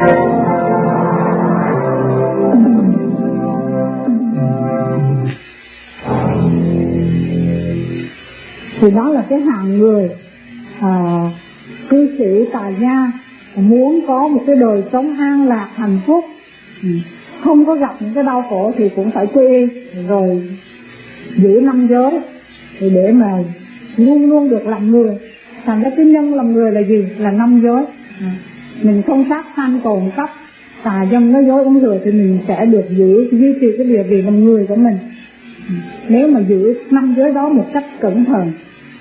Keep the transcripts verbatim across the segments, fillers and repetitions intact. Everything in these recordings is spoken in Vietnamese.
Thì đó là cái hạng người à, cư sĩ tại gia muốn có một cái đời sống an lạc hạnh phúc, không có gặp những cái đau khổ thì cũng phải quy y rồi giữ năm giới thì để mà luôn luôn được làm người. Thành ra cái nhân làm người là gì? Là năm giới. Mình không sát sanh trộm cắp tà dâm nói dối uống rượu thì mình sẽ được giữ duy trì cái địa vị làm người của mình, nếu mà giữ năm giới đó một cách cẩn thận.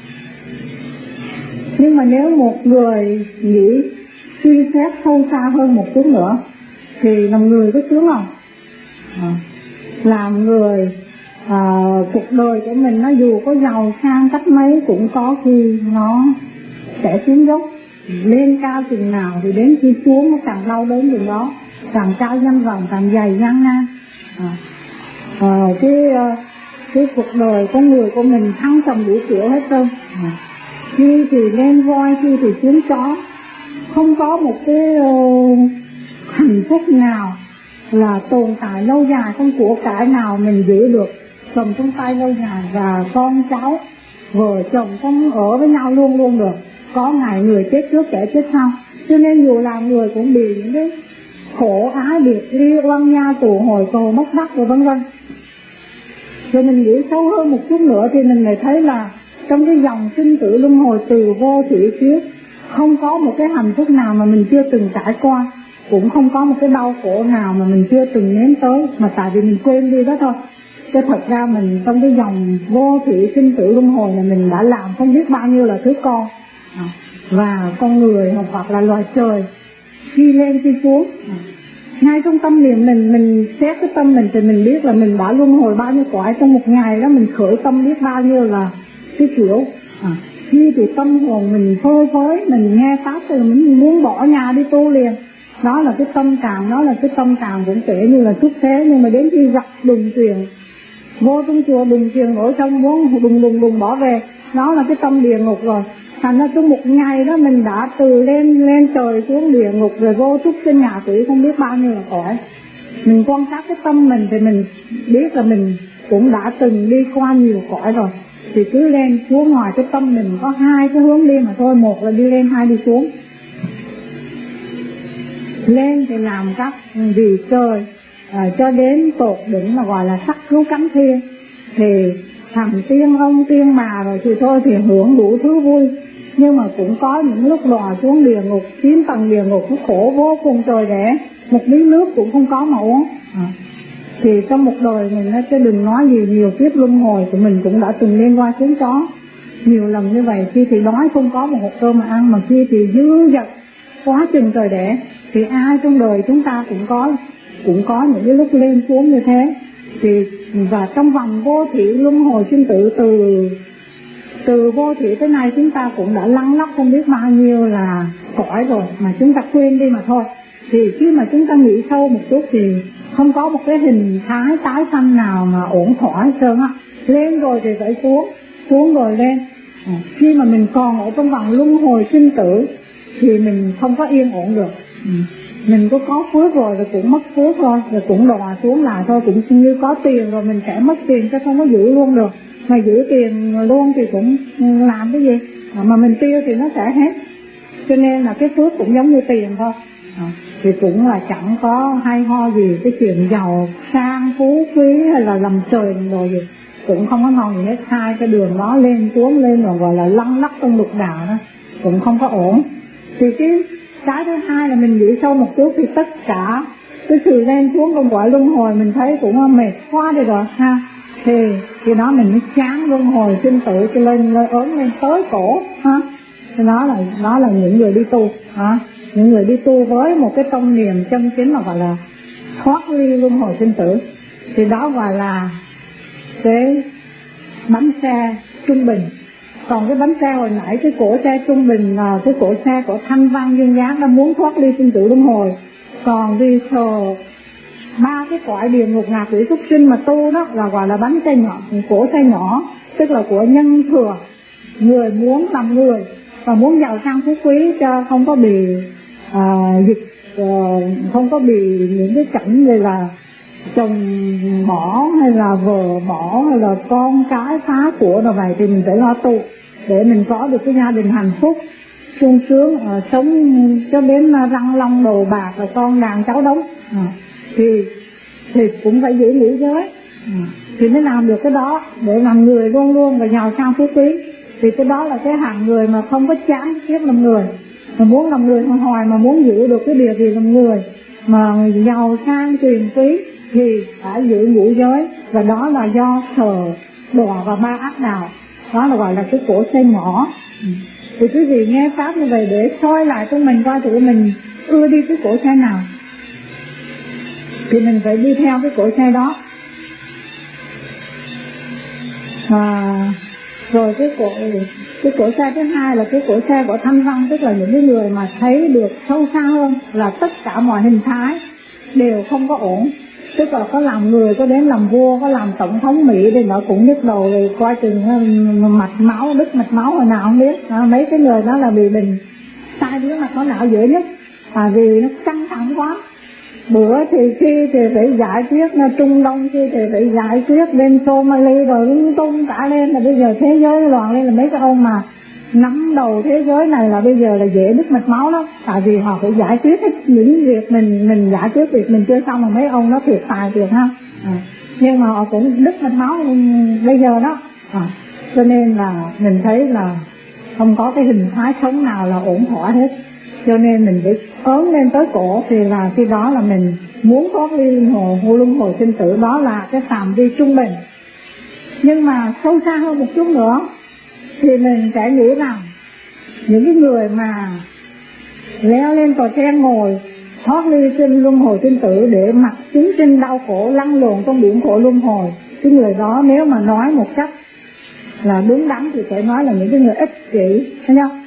Nhưng mà nếu một người nghĩ suy xét sâu xa hơn một chút nữa thì làm người có sướng không? À, làm người à, cuộc đời của mình nó dù có giàu sang cách mấy cũng có khi nó sẽ xuống dốc. Lên cao chừng nào thì đến khi xuống nó càng đau đớn chừng đó, càng cao danh vọng càng dày gian nan. À, à, cái cái cuộc đời con người của mình thăng trầm đủ kiểu hết trơn. À, khi thì lên voi, khi thì xuống chó, không có một cái uh, hạnh phúc nào là tồn tại lâu dài, không của cải nào mình giữ được cầm trong tay lâu dài, và con cháu vợ chồng không ở với nhau luôn luôn được. Có ngày người chết trước kẻ chết sau, cho nên dù làm người cũng bị những cái khổ ái biệt ly oan gia tù hồi cầu mất đắc rồi vân vân. Rồi mình nghĩ sâu hơn một chút nữa thì mình lại thấy là trong cái dòng sinh tử luân hồi từ vô thủy kiếp, không có một cái hạnh phúc nào mà mình chưa từng trải qua, cũng không có một cái đau khổ nào mà mình chưa từng nếm tới, mà tại vì mình quên đi đó thôi. Chứ thật ra mình trong cái dòng vô thủy sinh tử luân hồi là mình đã làm không biết bao nhiêu là thứ con. À, và con người hoặc là loài trời khi lên khi xuống. À, ngay trong tâm niệm mình, mình xét cái tâm mình thì mình biết là mình đã luân hồi bao nhiêu cõi trong một ngày đó. Mình khởi tâm biết bao nhiêu là cái kiểu. À, khi thì tâm hồn mình phơi phới, mình nghe pháp thì mình muốn bỏ nhà đi tu liền. Đó là cái tâm trạng, đó là cái tâm trạng cũng kể như là xuất thế. Nhưng mà đến khi gặp đùng truyền, vô trong chùa đùng truyền nổi trong muốn đùng đùng đùng bỏ về, đó là cái tâm địa ngục rồi. Thành ra trong một ngày đó mình đã từ lên lên trời xuống địa ngục, rồi vô trúc trên nhà quỷ không biết bao nhiêu là cõi. Mình quan sát cái tâm mình thì mình biết là mình cũng đã từng đi qua nhiều cõi rồi. Thì cứ lên xuống, ngoài cái tâm mình có hai cái hướng đi mà thôi, một là đi lên, hai đi xuống. Lên thì làm các vì trời à, cho đến tột đỉnh là gọi là sắc cứu cánh thiên, thì thằng tiên ông tiên bà rồi thì thôi thì hưởng đủ thứ vui. Nhưng mà cũng có những lúc đọa xuống địa ngục, chín tầng địa ngục nó khổ vô cùng trời đẻ, một miếng nước cũng không có mà uống. À, thì trong một đời mình chứ đừng nói gì nhiều kiếp luân hồi của mình cũng đã từng lên qua xuống chó nhiều lần như vậy. Khi thì đói không có một hộp cơm mà ăn, mà khi thì dư dật quá chừng trời đẻ. Thì ai trong đời chúng ta cũng có cũng có những cái lúc lên xuống như thế. Thì và trong vòng vô thủy luân hồi sinh tử, từ từ vô thủy tới nay chúng ta cũng đã lăn lóc không biết bao nhiêu là cõi rồi mà chúng ta quên đi mà thôi. Thì khi mà chúng ta nghĩ sâu một chút thì không có một cái hình thái tái sanh nào mà ổn thỏa hết trơn á. Lên rồi thì phải xuống, xuống rồi lên. À, khi mà mình còn ở trong vòng luân hồi sinh tử thì mình không có yên ổn được. Ừ. Mình có có phước rồi rồi cũng mất phước thôi, rồi cũng đọa xuống lại thôi. Cũng như có tiền rồi mình sẽ mất tiền chứ không có giữ luôn được. Mà giữ tiền luôn thì cũng làm cái gì à, mà mình tiêu thì nó sẽ hết. Cho nên là cái phước cũng giống như tiền thôi. À, thì cũng là chẳng có hay ho gì cái chuyện giàu sang phú quý hay là làm trời rồi gì, cũng không có ngon gì hết. Hai cái đường đó lên xuống lên rồi gọi là lăn lắc trong lục đạo đó, cũng không có ổn. Thì cái cái thứ hai là mình nghĩ sâu một chút thì tất cả cái sự lên xuống trong cõi luân hồi mình thấy cũng mệt quá đi rồi ha. Thì khi đó mình mới chán luân hồi sinh tử cho lên lên ớn lên tới cổ ha. Thì đó là đó là những người đi tu ha. Những người đi tu với một cái tâm niệm chân chính mà gọi là thoát ly luân hồi sinh tử, thì đó gọi là cái bánh xe trung bình. Còn cái bánh xe hồi nãy, cái cổ xe trung bình là cái cổ xe của thanh văn duyên dáng đã muốn thoát ly sinh tử luân hồi. Còn vì thờ ba cái cõi địa ngục ngạ quỷ súc sinh mà tu đó là gọi là bánh xe nhỏ, cổ xe nhỏ, tức là của nhân thừa, người muốn làm người và muốn giàu sang phú quý cho không có bị à, dịch uh, không có bị những cái cảnh như là chồng bỏ hay là vợ bỏ hay là con cái phá của rồi vậy, thì mình phải lo tu để mình có được cái gia đình hạnh phúc sung sướng, uh, sống cho đến răng long đồ bạc rồi con đàn cháu đống, uh, thì thì cũng phải giữ ngũ giới, uh, thì mới làm được cái đó để làm người luôn luôn và giàu sang phú quý. Thì cái đó là cái hạng người mà không có chán kiếp làm người, mà muốn làm người hồi hồi mà muốn giữ được cái địa vị làm người mà giàu sang quyền quý thì phải giữ ngũ giới, và đó là do thờ đọa và ba ác đạo, đó là gọi là cái cổ xe nhỏ. Thì quý vị nghe pháp như vậy để soi lại cho mình coi thử mình ưa đi cái cổ xe nào thì mình phải đi theo cái cổ xe đó. À, rồi cái cổ cái cổ xe thứ hai là cái cổ xe của thanh văn, tức là những cái người mà thấy được sâu xa hơn là tất cả mọi hình thái đều không có ổn, tức là có làm người, có đến làm vua, có làm tổng thống Mỹ thì nó cũng nhức đầu, rồi coi chừng mạch máu đứt mạch máu hồi nào không biết. À, mấy cái người đó là bị bệnh tai biến mạch máu não dễ nhất, à, vì nó căng thẳng quá. Bữa thì khi thì phải giải quyết nó Trung Đông, khi thì phải giải quyết bên Somali rồi lung tung cả lên, là bây giờ thế giới loạn lên, là mấy cái ông mà nắm đầu thế giới này là bây giờ là dễ đứt mạch máu lắm, tại vì họ phải giải quyết hết những việc mình mình giải quyết việc mình chưa xong, mà mấy ông nó thiệt tài thiệt ha. À, nhưng mà họ cũng đứt mạch máu bây giờ đó. À, cho nên là mình thấy là không có cái hình thái sống nào là ổn thỏa hết, cho nên mình phải ớn lên tới cổ, thì là khi đó là mình muốn có cái luân hồi luân hồi sinh tử, đó là cái phạm vi trung bình. Nhưng mà sâu xa hơn một chút nữa thì mình sẽ nghĩ rằng những cái người mà leo lên tòa sen ngồi thoát ly sinh luân hồi sinh tử để mặc chúng sinh đau khổ lăn lộn trong biển khổ luân hồi, cái người đó nếu mà nói một cách là đúng đắn thì phải nói là những cái người ích kỷ, thấy không?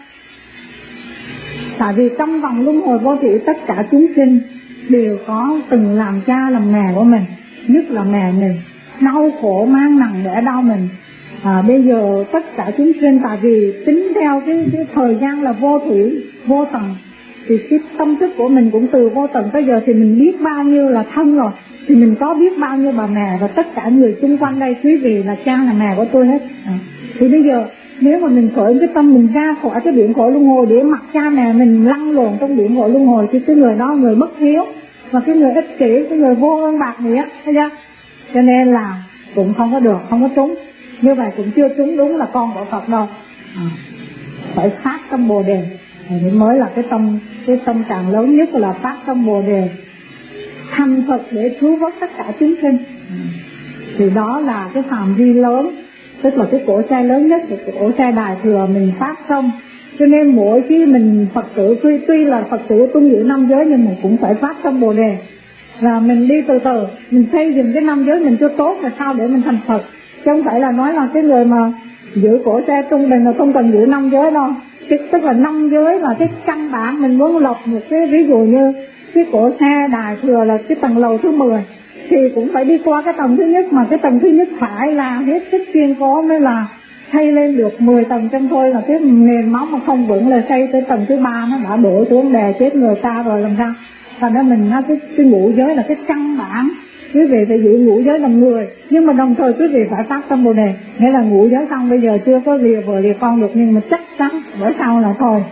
Tại vì trong vòng luân hồi vô thị tất cả chúng sinh đều có từng làm cha làm mẹ của mình, nhất là mẹ mình đau khổ mang nặng đẻ đau mình. À, bây giờ tất cả chúng sinh, tại vì tính theo cái, cái thời gian là vô thủy vô tận, thì cái tâm thức của mình cũng từ vô tận tới giờ thì mình biết bao nhiêu là thân rồi, thì mình có biết bao nhiêu bà mẹ, và tất cả người xung quanh đây quý vị là cha là mẹ của tôi hết. À, thì bây giờ nếu mà mình khởi cái tâm mình ra khỏi cái biển khổ luân hồi để mặc cha mẹ mình lăn lộn trong biển khổ luân hồi, thì cái người đó người bất hiếu và cái người ích kỷ, cái người vô ơn bạc nghĩa, thấy chưa? Cho nên là cũng không có được, không có trúng. Như vậy cũng chưa trúng đúng là con của Phật đâu. À, phải phát tâm Bồ Đề thì mới là cái tâm cái tâm trạng lớn nhất, là phát tâm Bồ Đề thành Phật để cứu vớt tất cả chúng sinh. À, thì đó là cái phạm vi lớn, tức là cái cổ xe lớn nhất, cái cổ xe Đại Thừa mình phát xong. Cho nên mỗi khi mình Phật tử, tuy, tuy là Phật tử tuân giữ năm giới nhưng mình cũng phải phát tâm Bồ Đề, và mình đi từ từ, mình xây dựng cái năm giới mình cho tốt là sao để mình thành Phật. Chứ không phải là nói là cái người mà giữ cổ xe trung bình là không cần giữ năm giới đâu. Cái, tức là năm giới là cái căn bản. Mình muốn lọc một cái ví dụ như cái cổ xe Đại Thừa là cái tầng lầu thứ mười, thì cũng phải đi qua cái tầng thứ nhất, mà cái tầng thứ nhất phải là hết sức kiên cố mới là xây lên được mười tầng trong thôi, là cái nền móng mà không vững là xây tới tầng thứ ba nó đã đổ xuống đè chết người ta rồi làm sao. Thành ra mình nói cái, cái ngũ giới là cái căn bản, quý vị phải giữ ngũ giới làm người, nhưng mà đồng thời quý vị phải phát tâm Bồ Đề. Nghĩa là ngũ giới xong bây giờ chưa có lìa vợ lìa con được, nhưng mà chắc chắn bữa sau là thôi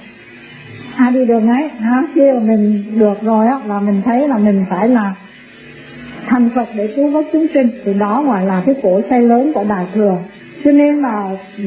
ai đi đường ấy ha, khi mà mình được rồi á là mình thấy là mình phải là thành Phật để cứu vớt chúng sinh, thì đó gọi là cái cổ xe lớn của Đại Thừa. Cho nên là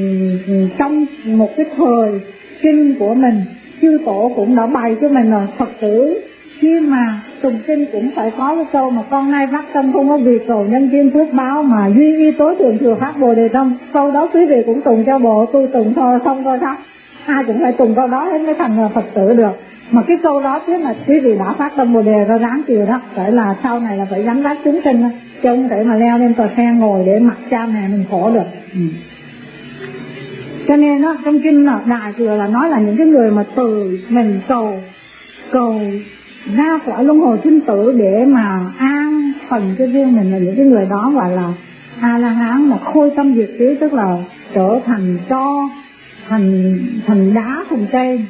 trong một cái thời kinh của mình, chư tổ cũng đã bày cho mình là Phật tử khi mà tụng kinh cũng phải có cái câu mà con nay phát tâm không có vì cầu nhân duyên phước báo mà duy y tối thượng thừa phát Bồ Đề tâm. Câu đó quý vị cũng tụng cho bộ, tôi tụng thôi không coi sao, ai cũng phải tụng câu đó hết mới thành Phật tử được. Mà cái câu đó chứ là quý vị đã phát tâm Bồ Đề ra ráng chịu đó, phải là sau này là phải gánh vác chúng sinh đó, chứ không thể mà leo lên tòa xe ngồi để mặc cha mẹ mình khổ được. Ừ. Cho nên đó, trong kinh là Đại Thừa là nói là những cái người mà từ mình cầu cầu ra khỏi luân hồi sinh tử để mà an phần cho riêng mình, là những cái người đó gọi là A La Hán, mà khôi tâm diệt trí, tức là trở thành tro, thành thành đá, thành cây,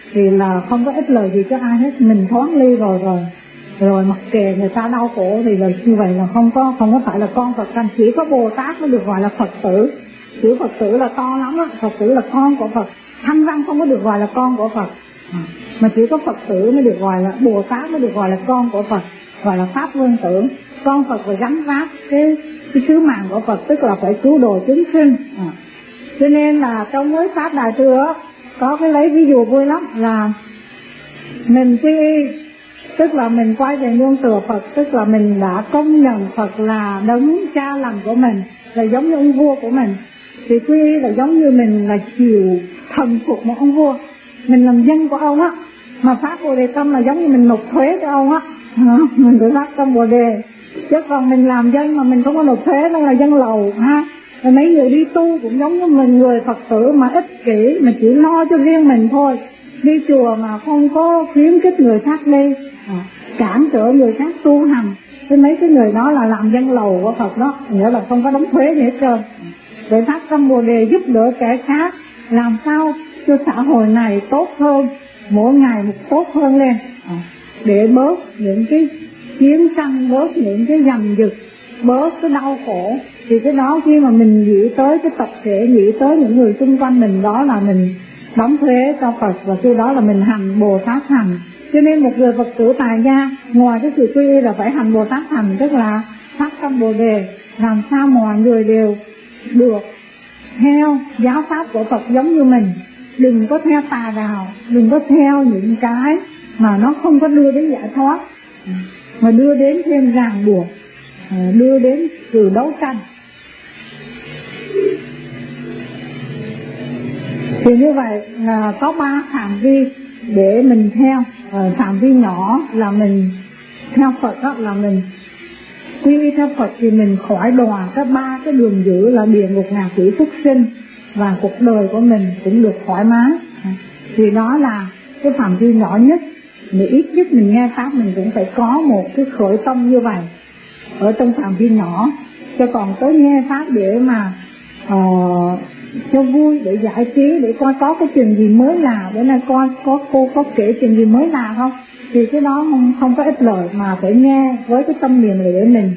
thì là không có ích lợi gì cho ai hết, mình thoát ly rồi rồi rồi mặc kệ người ta đau khổ, thì là như vậy là không có không có phải là con Phật. Thành chỉ có Bồ Tát mới được gọi là Phật tử. Chữ Phật tử là to lắm á, Phật tử là con của Phật. Thanh văn không có được gọi là con của Phật, mà chỉ có Phật tử mới được gọi là, Bồ Tát mới được gọi là con của Phật, gọi là Pháp Vương tử. Con Phật phải gánh vác cái cái sứ mạng của Phật, tức là phải cứu độ chúng sinh. À. Cho nên là trong mới Pháp Đại Thừa có cái lấy ví dụ vui lắm, là mình quy y, tức là mình quay về nương tựa Phật, tức là mình đã công nhận Phật là đấng cha lành của mình, là giống như ông vua của mình. Thì quy y là giống như mình là chịu thần phục một ông vua, mình làm dân của ông á. Mà phát Bồ Đề tâm là giống như mình nộp thuế cho ông á, mình phải phát tâm Bồ Đề. Chứ còn mình làm dân mà mình không có nộp thuế, nó là dân lầu ha. Rồi mấy người đi tu cũng giống như mình, người Phật tử mà ích kỷ, mà chỉ lo cho riêng mình thôi. Đi chùa mà không có khuyến khích người khác đi, à, cản trở người khác tu hành, thì mấy cái người đó là làm dân lầu của Phật đó, nghĩa là không có đóng thuế gì hết trơn. Để phát tâm Bồ Đề giúp đỡ kẻ khác, làm sao cho xã hội này tốt hơn, mỗi ngày một tốt hơn lên, à, để bớt những cái chiến tranh, bớt những cái giành giật, bớt cái đau khổ. Thì cái đó khi mà mình nghĩ tới cái tập thể, nghĩ tới những người xung quanh mình, đó là mình đóng thuế cho Phật, và khi đó là mình hành Bồ Tát hành. Cho nên một người Phật tử tại gia, ngoài cái sự quy y là phải hành Bồ Tát hành, tức là phát tâm Bồ Đề, làm sao mọi người đều được theo giáo pháp của Phật giống như mình. Đừng có theo tà đạo, đừng có theo những cái mà nó không có đưa đến giải thoát, mà đưa đến thêm ràng buộc, đưa đến sự đấu tranh. Thì như vậy là có ba phạm vi để mình theo. Ở phạm vi nhỏ là mình theo Phật, đó là mình quy y theo Phật, thì mình khỏi đọa các ba cái đường dữ là địa ngục, ngạ quỷ, súc sinh, và cuộc đời của mình cũng được thoải mái. Thì đó là cái phạm vi nhỏ nhất. Mà ít nhất mình nghe pháp mình cũng phải có một cái khởi tâm như vậy ở trong phạm vi nhỏ. Cho còn tới nghe pháp để mà uh, cho vui, để giải trí, để coi có cái chuyện gì mới là, bữa nay coi có cô có kể chuyện gì mới là không, thì cái đó không, không có ích lợi. Mà phải nghe với cái tâm niệm để mình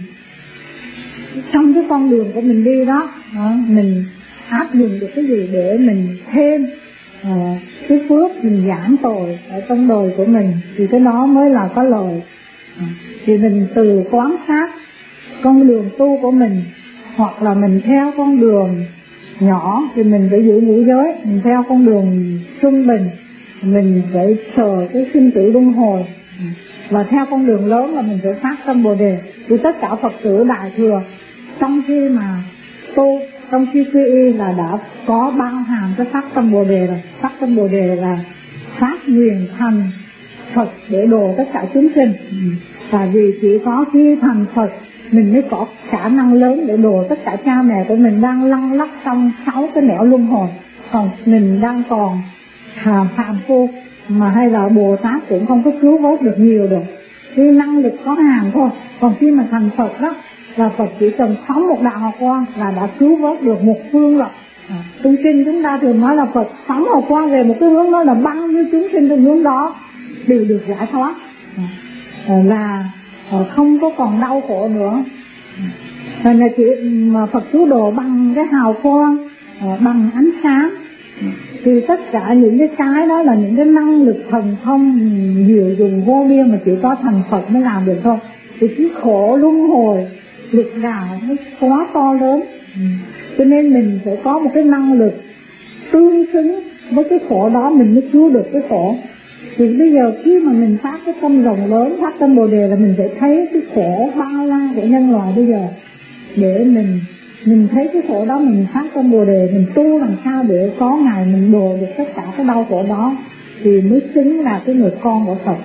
trong cái con đường của mình đi đó, đó mình áp dụng được cái gì để mình thêm uh, cái phước, mình giảm tội ở trong đời của mình, thì cái đó mới là có lợi. uh, thì mình từ quan sát con đường tu của mình, hoặc là mình theo con đường nhỏ thì mình phải giữ ngũ giới, mình theo con đường trung bình mình phải sờ cái sinh tử luân hồi, và theo con đường lớn là mình phải phát tâm Bồ Đề. Thì tất cả Phật tử Đại Thừa trong khi mà tu, trong khi quy y là đã có bao hàm cái phát tâm Bồ Đề rồi. Phát tâm Bồ Đề là phát nguyện thành Phật để độ tất cả chúng sinh. Tại vì chỉ có khi thành Phật mình mới có khả năng lớn để độ tất cả cha mẹ của mình đang lăn lóc trong sáu cái nẻo luân hồi. Còn mình đang còn à, phàm phu mà hay là Bồ Tát cũng không có cứu vớt được nhiều được, vì năng lực có hạn thôi. Còn khi mà thành Phật đó là Phật chỉ cần phóng một đạo hào quang là đã cứu vớt được một phương rồi. à, Chúng sinh chúng ta thường nói là Phật phóng hào quang về một cái hướng đó là bao nhiêu chúng sinh trong hướng đó đều được giải thoát, à, là không có còn đau khổ nữa. Rồi là chỉ mà Phật cứu độ bằng cái hào quang, bằng ánh sáng. Thì tất cả những cái cái đó là những cái năng lực thần thông diệu dùng vô biên mà chỉ có thành Phật mới làm được thôi. Thì cái khổ luân hồi lực đạo nó quá to lớn, cho nên mình phải có một cái năng lực tương xứng với cái khổ đó mình mới cứu được cái khổ. Thì bây giờ khi mà mình phát cái tâm rộng lớn, phát tâm Bồ Đề là mình phải thấy cái khổ bao la của nhân loại bây giờ, để mình mình thấy cái khổ đó, mình phát tâm Bồ Đề, mình tu làm sao để có ngày mình độ được tất cả cái đau khổ đó, thì mới xứng là cái người con của Phật.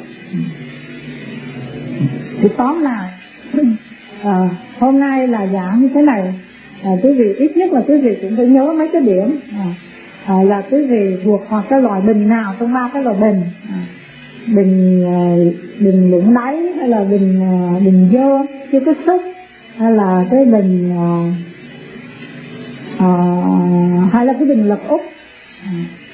Thì tóm lại à, hôm nay là giảng như thế này, à, quý vị ít nhất là quý vị cũng phải nhớ mấy cái điểm. à, À, là quý vị thuộc hoặc cái loại bình nào trong ba cái loại bình, à, bình uh, bình lũng đáy, hay là bình uh, bình dơ chưa có xúc, hay là cái bình uh, uh, hay là cái bình lập úp, à,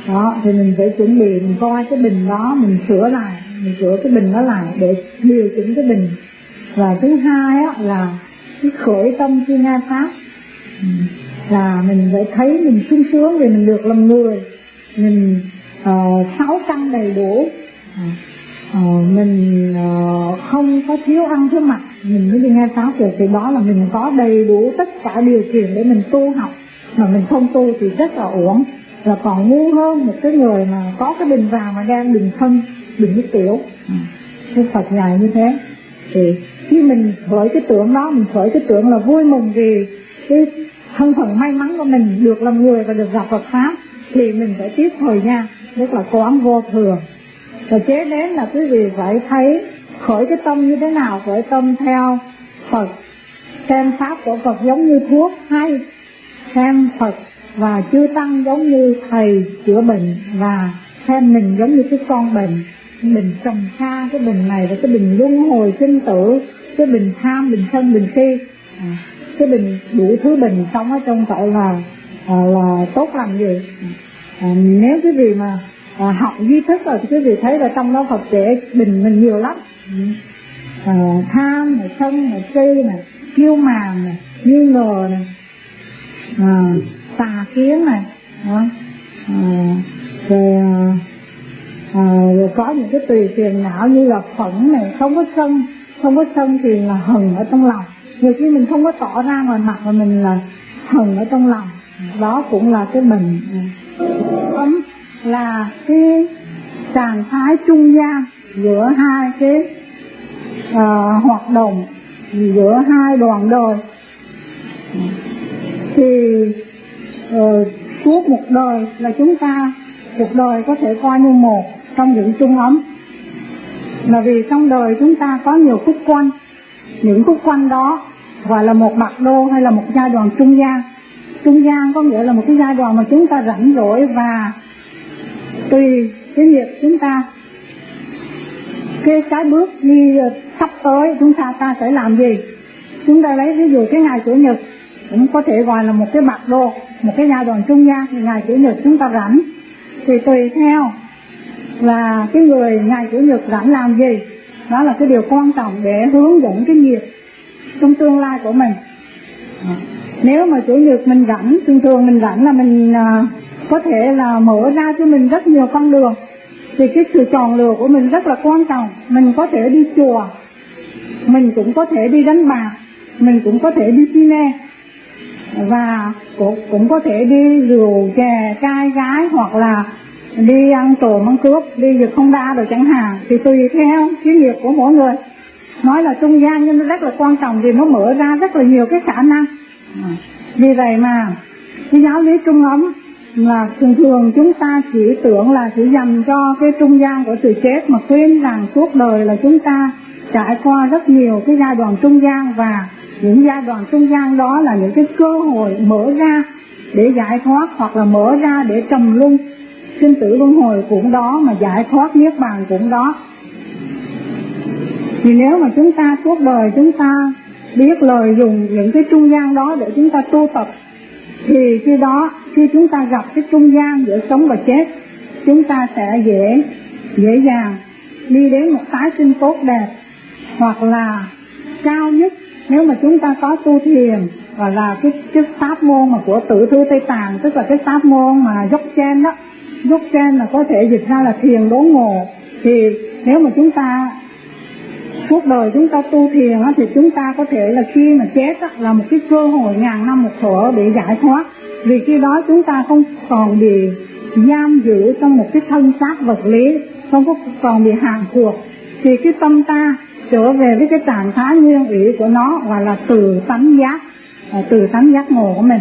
Đó, thì mình phải chuẩn bị, mình coi cái bình đó, mình sửa lại, mình sửa cái bình đó lại để điều chỉnh cái bình. Và thứ hai á, là cái khởi tâm khi nghe pháp, là mình phải thấy mình sung sướng vì mình được làm người, mình uh, sáu căn đầy đủ, uh, mình uh, không có thiếu ăn thiếu mặc, mình mới đi nghe pháp được. Thì đó là mình có đầy đủ tất cả điều kiện để mình tu học, mà mình không tu thì rất là uổng, là còn ngu hơn một cái người mà có cái bình vàng mà đem bình thân, bình nước tiểu. Cái Phật dạy như thế. Thì khi mình khởi cái tưởng đó, mình khởi cái tưởng là vui mừng vì cái thân phận may mắn của mình được làm người và được gặp Phật pháp, thì mình phải tiếp thời gian, rất là quán vô thường. Và chế đến là quý vị phải thấy khởi cái tâm như thế nào, khởi tâm theo Phật, xem pháp của Phật giống như thuốc hay, xem Phật và chư tăng giống như thầy chữa bệnh, và xem mình giống như cái con bệnh, mình trồng xa cái bình này và cái bình luân hồi sinh tử, cái bình tham, bình sân, bình si, à, cái bình đủ thứ bình sống ở trong vậy là à, là tốt làm gì. À, nếu quý vị mà à, học duy thức rồi thì quý vị thấy là trong đó Phật trẻ bình mình nhiều lắm. À, tham này, sân này, si này, kiêu màn này, nghi ngờ này, à, tà kiến này, đó. À, rồi, à, rồi có những cái tùy phiền não như là phẫn này, không có sân, không có sân thì là hờn ở trong lòng. Nhiều khi mình không có tỏ ra ngoài mặt mà mình là hờn ở trong lòng, đó cũng là cái mình. Ấm là cái trạng thái trung gian giữa hai cái uh, hoạt động, giữa hai đoạn đời. Thì uh, suốt một đời là chúng ta, cuộc đời có thể coi như một trong những trung ấm, là vì trong đời chúng ta có nhiều khúc quanh. Những khúc quanh đó gọi là một bạc đô hay là một giai đoạn trung gian. Trung gian có nghĩa là một cái giai đoạn mà chúng ta rảnh rỗi và tùy cái nghiệp chúng ta, cái cái bước đi sắp tới chúng ta ta sẽ làm gì. Chúng ta lấy ví dụ cái ngày Chủ nhật cũng có thể gọi là một cái bạc đô, một cái giai đoạn trung gian. Thì ngày Chủ nhật chúng ta rảnh thì tùy theo là cái người ngày Chủ nhật rảnh làm gì, đó là cái điều quan trọng để hướng dẫn cái nghiệp trong tương lai của mình. Nếu mà Chủ nhật mình rảnh, thường thường mình rảnh là mình à, có thể là mở ra cho mình rất nhiều con đường, thì cái sự chọn lựa của mình rất là quan trọng. Mình có thể đi chùa, mình cũng có thể đi đánh bạc, mình cũng có thể đi cine, và cũng, cũng có thể đi rượu chè trai gái, hoặc là đi ăn trộm ăn cướp, đi giật không đa rồi chẳng hạn. Thì tùy theo cái nghiệp của mỗi người. Nói là trung gian nhưng nó rất là quan trọng vì nó mở ra rất là nhiều cái khả năng. Vì vậy mà cái giáo lý trung ấm là thường thường chúng ta chỉ tưởng là chỉ dành cho cái trung gian của sự chết, mà quên rằng suốt đời là chúng ta trải qua rất nhiều cái giai đoạn trung gian, và những giai đoạn trung gian đó là những cái cơ hội mở ra để giải thoát, hoặc là mở ra để trầm luân, sinh tử luân hồi cũng đó, mà giải thoát niết bàn cũng đó. Thì nếu mà chúng ta suốt đời chúng ta biết lợi dụng những cái trung gian đó để chúng ta tu tập, thì khi đó khi chúng ta gặp cái trung gian giữa sống và chết, chúng ta sẽ dễ dễ dàng đi đến một tái sinh tốt đẹp. Hoặc là cao nhất, nếu mà chúng ta có tu thiền, gọi là cái, cái pháp môn mà của Tử Thư Tây Tạng, tức là cái pháp môn mà dốc trên đó, dốc trên là có thể dịch ra là thiền đốn ngộ. Thì nếu mà chúng ta suốt đời chúng ta tu thiền á, thì chúng ta có thể là khi mà chết á, là một cái cơ hội ngàn năm một thở để giải thoát. Vì khi đó chúng ta không còn bị giam giữ trong một cái thân xác vật lý, không có còn bị hạn thuộc, thì cái tâm ta trở về với cái trạng thái nguyên ủy của nó, gọi là từ tánh giác, từ tánh giác ngộ của mình.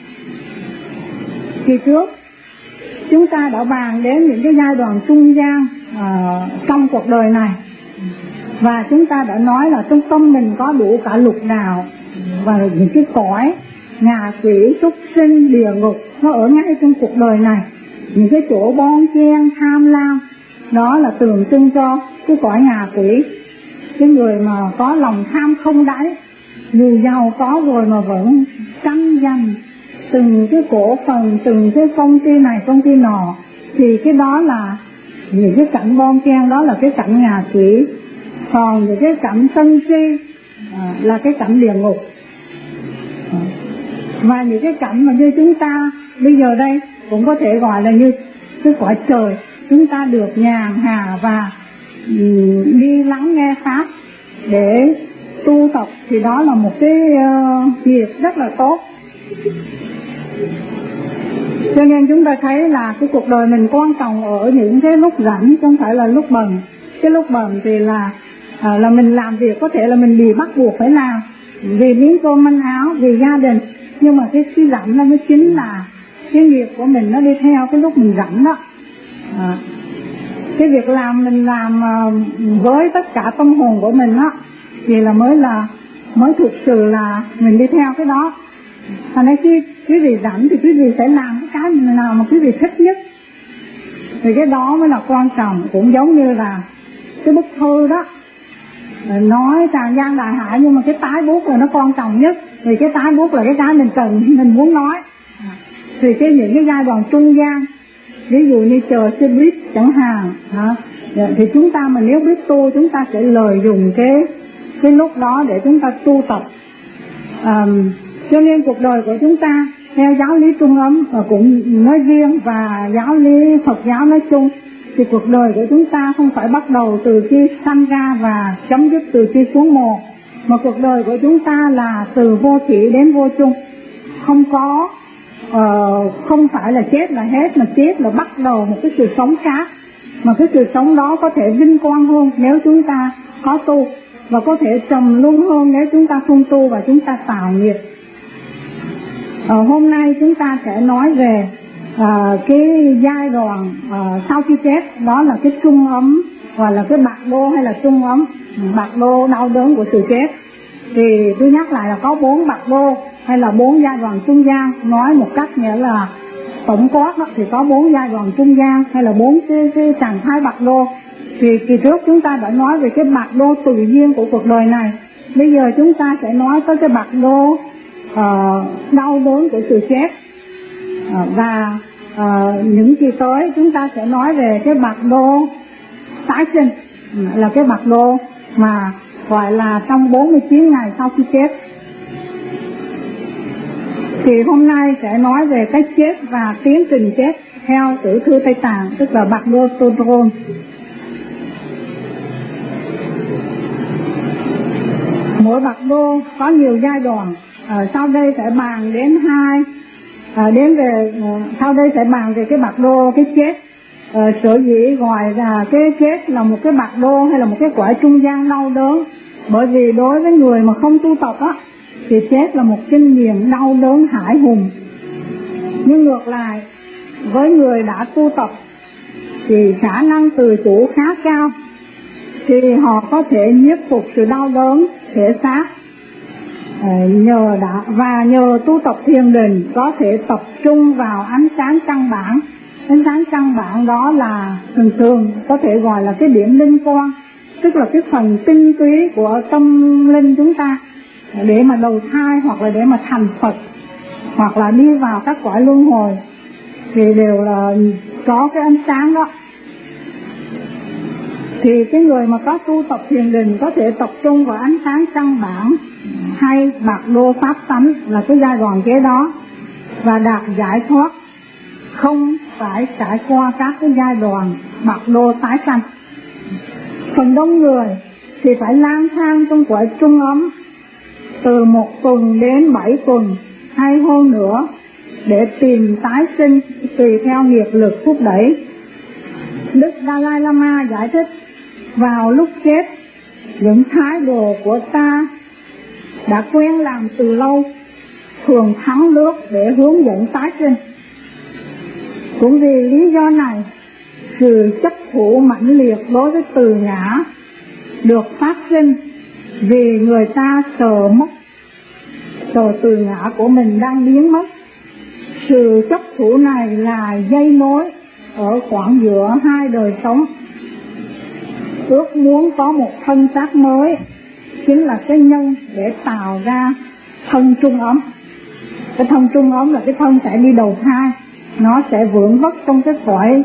Kỳ trước chúng ta đã bàn đến những cái giai đoạn trung gian uh, trong cuộc đời này, và chúng ta đã nói là trong tâm mình có đủ cả lục đạo và những cái cõi ngạ quỷ, súc sinh, địa ngục, nó ở ngay trong cuộc đời này. Những cái chỗ bon chen, tham lam, đó là tượng trưng cho cái cõi ngạ quỷ. Cái người mà có lòng tham không đáy, dù giàu có rồi mà vẫn tranh giành từng cái cổ phần, từng cái công ty này công ty nọ, thì cái đó là những cái cảnh bon chen, đó là cái cảnh ngạ quỷ. Còn những cái cảnh sân si à, là cái cảnh địa ngục. à. Và những cái cảnh mà như chúng ta bây giờ đây cũng có thể gọi là như cái cõi trời, chúng ta được nhàn hạ và um, đi lắng nghe pháp để tu tập, thì đó là một cái uh, việc rất là tốt. Cho nên chúng ta thấy là cái cuộc đời mình quan trọng ở những cái lúc rảnh, không phải là lúc bận. Cái lúc bận thì là à, là mình làm việc, có thể là mình bị bắt buộc phải làm vì miếng cơm manh áo, vì gia đình. Nhưng mà cái cái rảnh nó mới chính là cái nghiệp của mình, nó đi theo cái lúc mình rảnh đó. à, Cái việc làm mình làm uh, với tất cả tâm hồn của mình đó, thì là mới là mới thực sự là mình đi theo cái đó. Thành ra khi quý vị rảnh thì quý vị sẽ làm cái cái mình nào mà quý vị thích nhất, thì cái đó mới là quan trọng. Cũng giống như là cái bức thư đó, nói tràn gian đại hải, nhưng mà cái tái bút là nó quan trọng nhất, vì cái tái bút là cái cái mình cần, mình muốn nói. Thì cái những cái giai đoạn trung gian, ví dụ như chờ xe buýt chẳng hạn, hả? Thì chúng ta mà nếu biết tu, chúng ta sẽ lợi dụng cái cái lúc đó để chúng ta tu tập. à, Cho nên cuộc đời của chúng ta theo giáo lý Trung Ấm và cũng nói riêng và giáo lý Phật giáo nói chung, thì cuộc đời của chúng ta không phải bắt đầu từ khi sanh ra và chấm dứt từ khi xuống mồ, mà cuộc đời của chúng ta là từ vô thủy đến vô chung. Không có uh, không phải là chết là hết, mà chết là bắt đầu một cái sự sống khác, mà cái sự sống đó có thể vinh quang hơn nếu chúng ta có tu, và có thể trầm luân hơn nếu chúng ta không tu và chúng ta tạo nghiệp. Ờ, hôm nay chúng ta sẽ nói về à, cái giai đoạn à, sau khi chết, đó là cái trung ấm, hoặc là cái bạc đô hay là trung ấm, bạc đô đau đớn của sự chết. Thì tôi nhắc lại là có bốn bạc đô hay là bốn giai đoạn trung gian. Nói một cách nghĩa là tổng quát đó, thì có bốn giai đoạn trung gian hay là bốn cái, cái trạng thái bạc đô. Thì kỳ trước chúng ta đã nói về cái bạc đô tự nhiên của cuộc đời này. Bây giờ chúng ta sẽ nói tới cái bạc đô uh, đau đớn của sự chết. uh, Và uh, những kỳ tới chúng ta sẽ nói về cái bạc đô tái sinh, là cái bạc đô mà gọi là trong bốn mươi chín ngày sau khi chết. Thì hôm nay sẽ nói về cái chết và tiến trình chết theo tử thư Tây Tạng, tức là bạc đô Todron. Mỗi bạc đô có nhiều giai đoạn. À, sau đây sẽ bàn đến hai à, đến về à, sau đây sẽ bàn về cái bạc đô cái chết. À, sở dĩ gọi là cái chết là một cái bạc đô hay là một cái quả trung gian đau đớn, bởi vì đối với người mà không tu tập á, thì chết là một kinh nghiệm đau đớn hãi hùng. Nhưng ngược lại, với người đã tu tập thì khả năng tự chủ khá cao, thì họ có thể nhiếp phục sự đau đớn thể xác. À, nhờ đã và nhờ tu tập thiền định có thể tập trung vào ánh sáng căn bản. Ánh sáng căn bản đó là thường thường có thể gọi là cái điểm linh quang, tức là cái phần tinh túy của tâm linh chúng ta, để mà đầu thai hoặc là để mà thành Phật hoặc là đi vào các cõi luân hồi, thì đều là có cái ánh sáng đó. Thì cái người mà có tu tập thiền định có thể tập trung vào ánh sáng căn bản hay bạc đô pháp tánh, là cái giai đoạn kế đó, và đạt giải thoát, không phải trải qua các cái giai đoạn bạc đô tái sanh. Phần đông người thì phải lang thang trong cõi trung ấm từ một tuần đến bảy tuần hay hơn nữa để tìm tái sinh tùy theo nghiệp lực thúc đẩy. Đức Dalai Lama giải thích, vào lúc chết, những thái độ của ta đã quen làm từ lâu thường thắng lướt để hướng dẫn tái sinh. Cũng vì lý do này, sự chấp thủ mãnh liệt đối với từ ngã được phát sinh vì người ta sợ mất, sợ từ ngã của mình đang biến mất. Sự chấp thủ này là dây nối ở khoảng giữa hai đời sống. Ước muốn có một thân xác mới chính là cái nhân để tạo ra thân trung ấm. Cái thân trung ấm là cái thân sẽ đi đầu thai, nó sẽ vướng vất trong cái cõi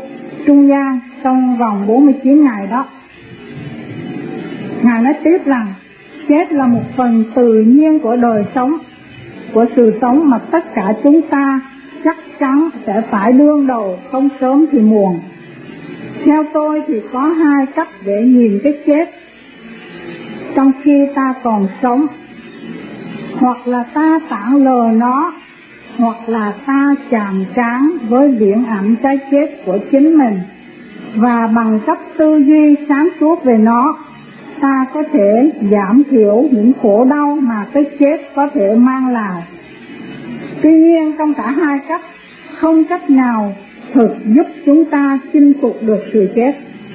trung gian trong vòng bốn mươi chín ngày đó. Ngài nói tiếp rằng chết là một phần tự nhiên của đời sống, của sự sống mà tất cả chúng ta chắc chắn sẽ phải đương đầu, không sớm thì muộn. Theo tôi thì có hai cách để nhìn cái chết trong khi ta còn sống: hoặc là ta tản lờ nó, hoặc là ta chạm trán với viễn ảnh cái chết của chính mình, và bằng cách tư duy sáng suốt về nó, ta có thể giảm thiểu những khổ đau mà cái chết có thể mang lại. Tuy nhiên trong cả hai cách, không cách nào thực giúp chúng ta chinh phục được sự chết.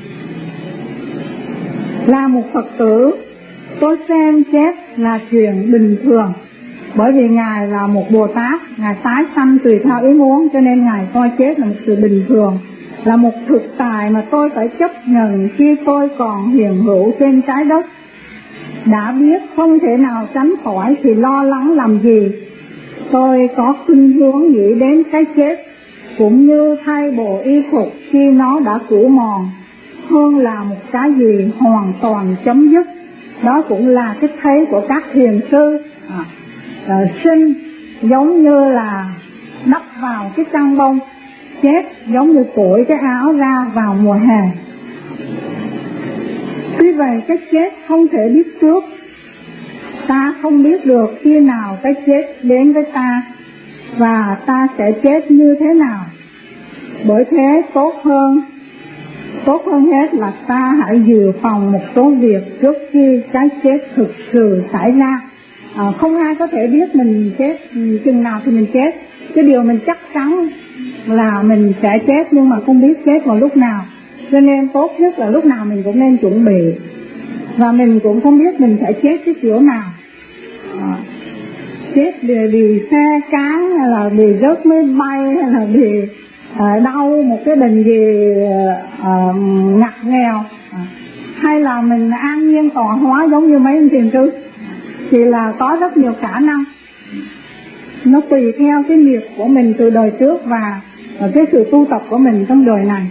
Là một Phật tử, tôi xem chết là chuyện bình thường, bởi vì Ngài là một Bồ Tát, Ngài tái sanh tùy theo ý muốn, cho nên Ngài coi chết là một sự bình thường, là một thực tại mà tôi phải chấp nhận khi tôi còn hiện hữu trên trái đất. Đã biết không thể nào tránh khỏi thì lo lắng làm gì. Tôi có khuynh hướng nghĩ đến cái chết cũng như thay bộ y phục khi nó đã cũ mòn, hơn là một cái gì hoàn toàn chấm dứt. Đó cũng là cái thấy của các thiền sư. à, à, Sinh giống như là đắp vào cái chăn bông, chết giống như cởi cái áo ra vào mùa hè. Tuy vậy cái chết không thể biết trước. Ta không biết được khi nào cái chết đến với ta và ta sẽ chết như thế nào. Bởi thế tốt hơn Tốt hơn hết là ta hãy dự phòng một số việc trước khi cái chết thực sự xảy ra. à, Không ai có thể biết mình chết chừng nào thì mình chết. Cái điều mình chắc chắn là mình sẽ chết, nhưng mà không biết chết vào lúc nào. Cho nên tốt nhất là lúc nào mình cũng nên chuẩn bị. Và mình cũng không biết mình sẽ chết cái kiểu nào. à, Chết vì, vì xe cán, hay là vì rớt máy bay, hay là vì à, đau một cái bệnh gì à, ngặt nghèo, à, hay là mình an nhiên tọa hóa giống như mấy anh thiền sư, thì là có rất nhiều khả năng. Nó tùy theo cái nghiệp của mình từ đời trước và, và cái sự tu tập của mình trong đời này.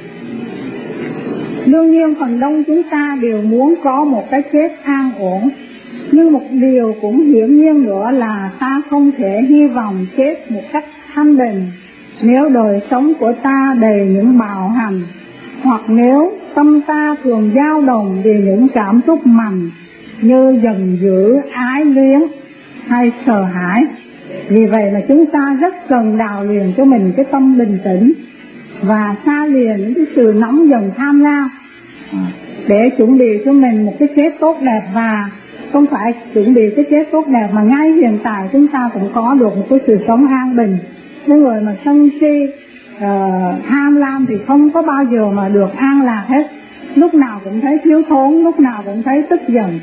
Đương nhiên phần đông chúng ta đều muốn có một cái chết an ổn, nhưng một điều cũng hiển nhiên nữa là ta không thể hy vọng chết một cách thanh bình nếu đời sống của ta đầy những bạo hành, hoặc nếu tâm ta thường dao động vì những cảm xúc mạnh như giận dữ, ái luyến hay sợ hãi. Vì vậy mà chúng ta rất cần đào luyện cho mình cái tâm bình tĩnh và xa lìa những cái sự nóng giận tham lam, để chuẩn bị cho mình một cái chết tốt đẹp. Và không phải chuẩn bị cái chết tốt đẹp mà ngay hiện tại chúng ta cũng có được một cái sự sống an bình. Những người mà sân si, uh, tham lam thì không có bao giờ mà được an lạc hết. Lúc nào cũng thấy thiếu thốn, lúc nào cũng thấy tức giận.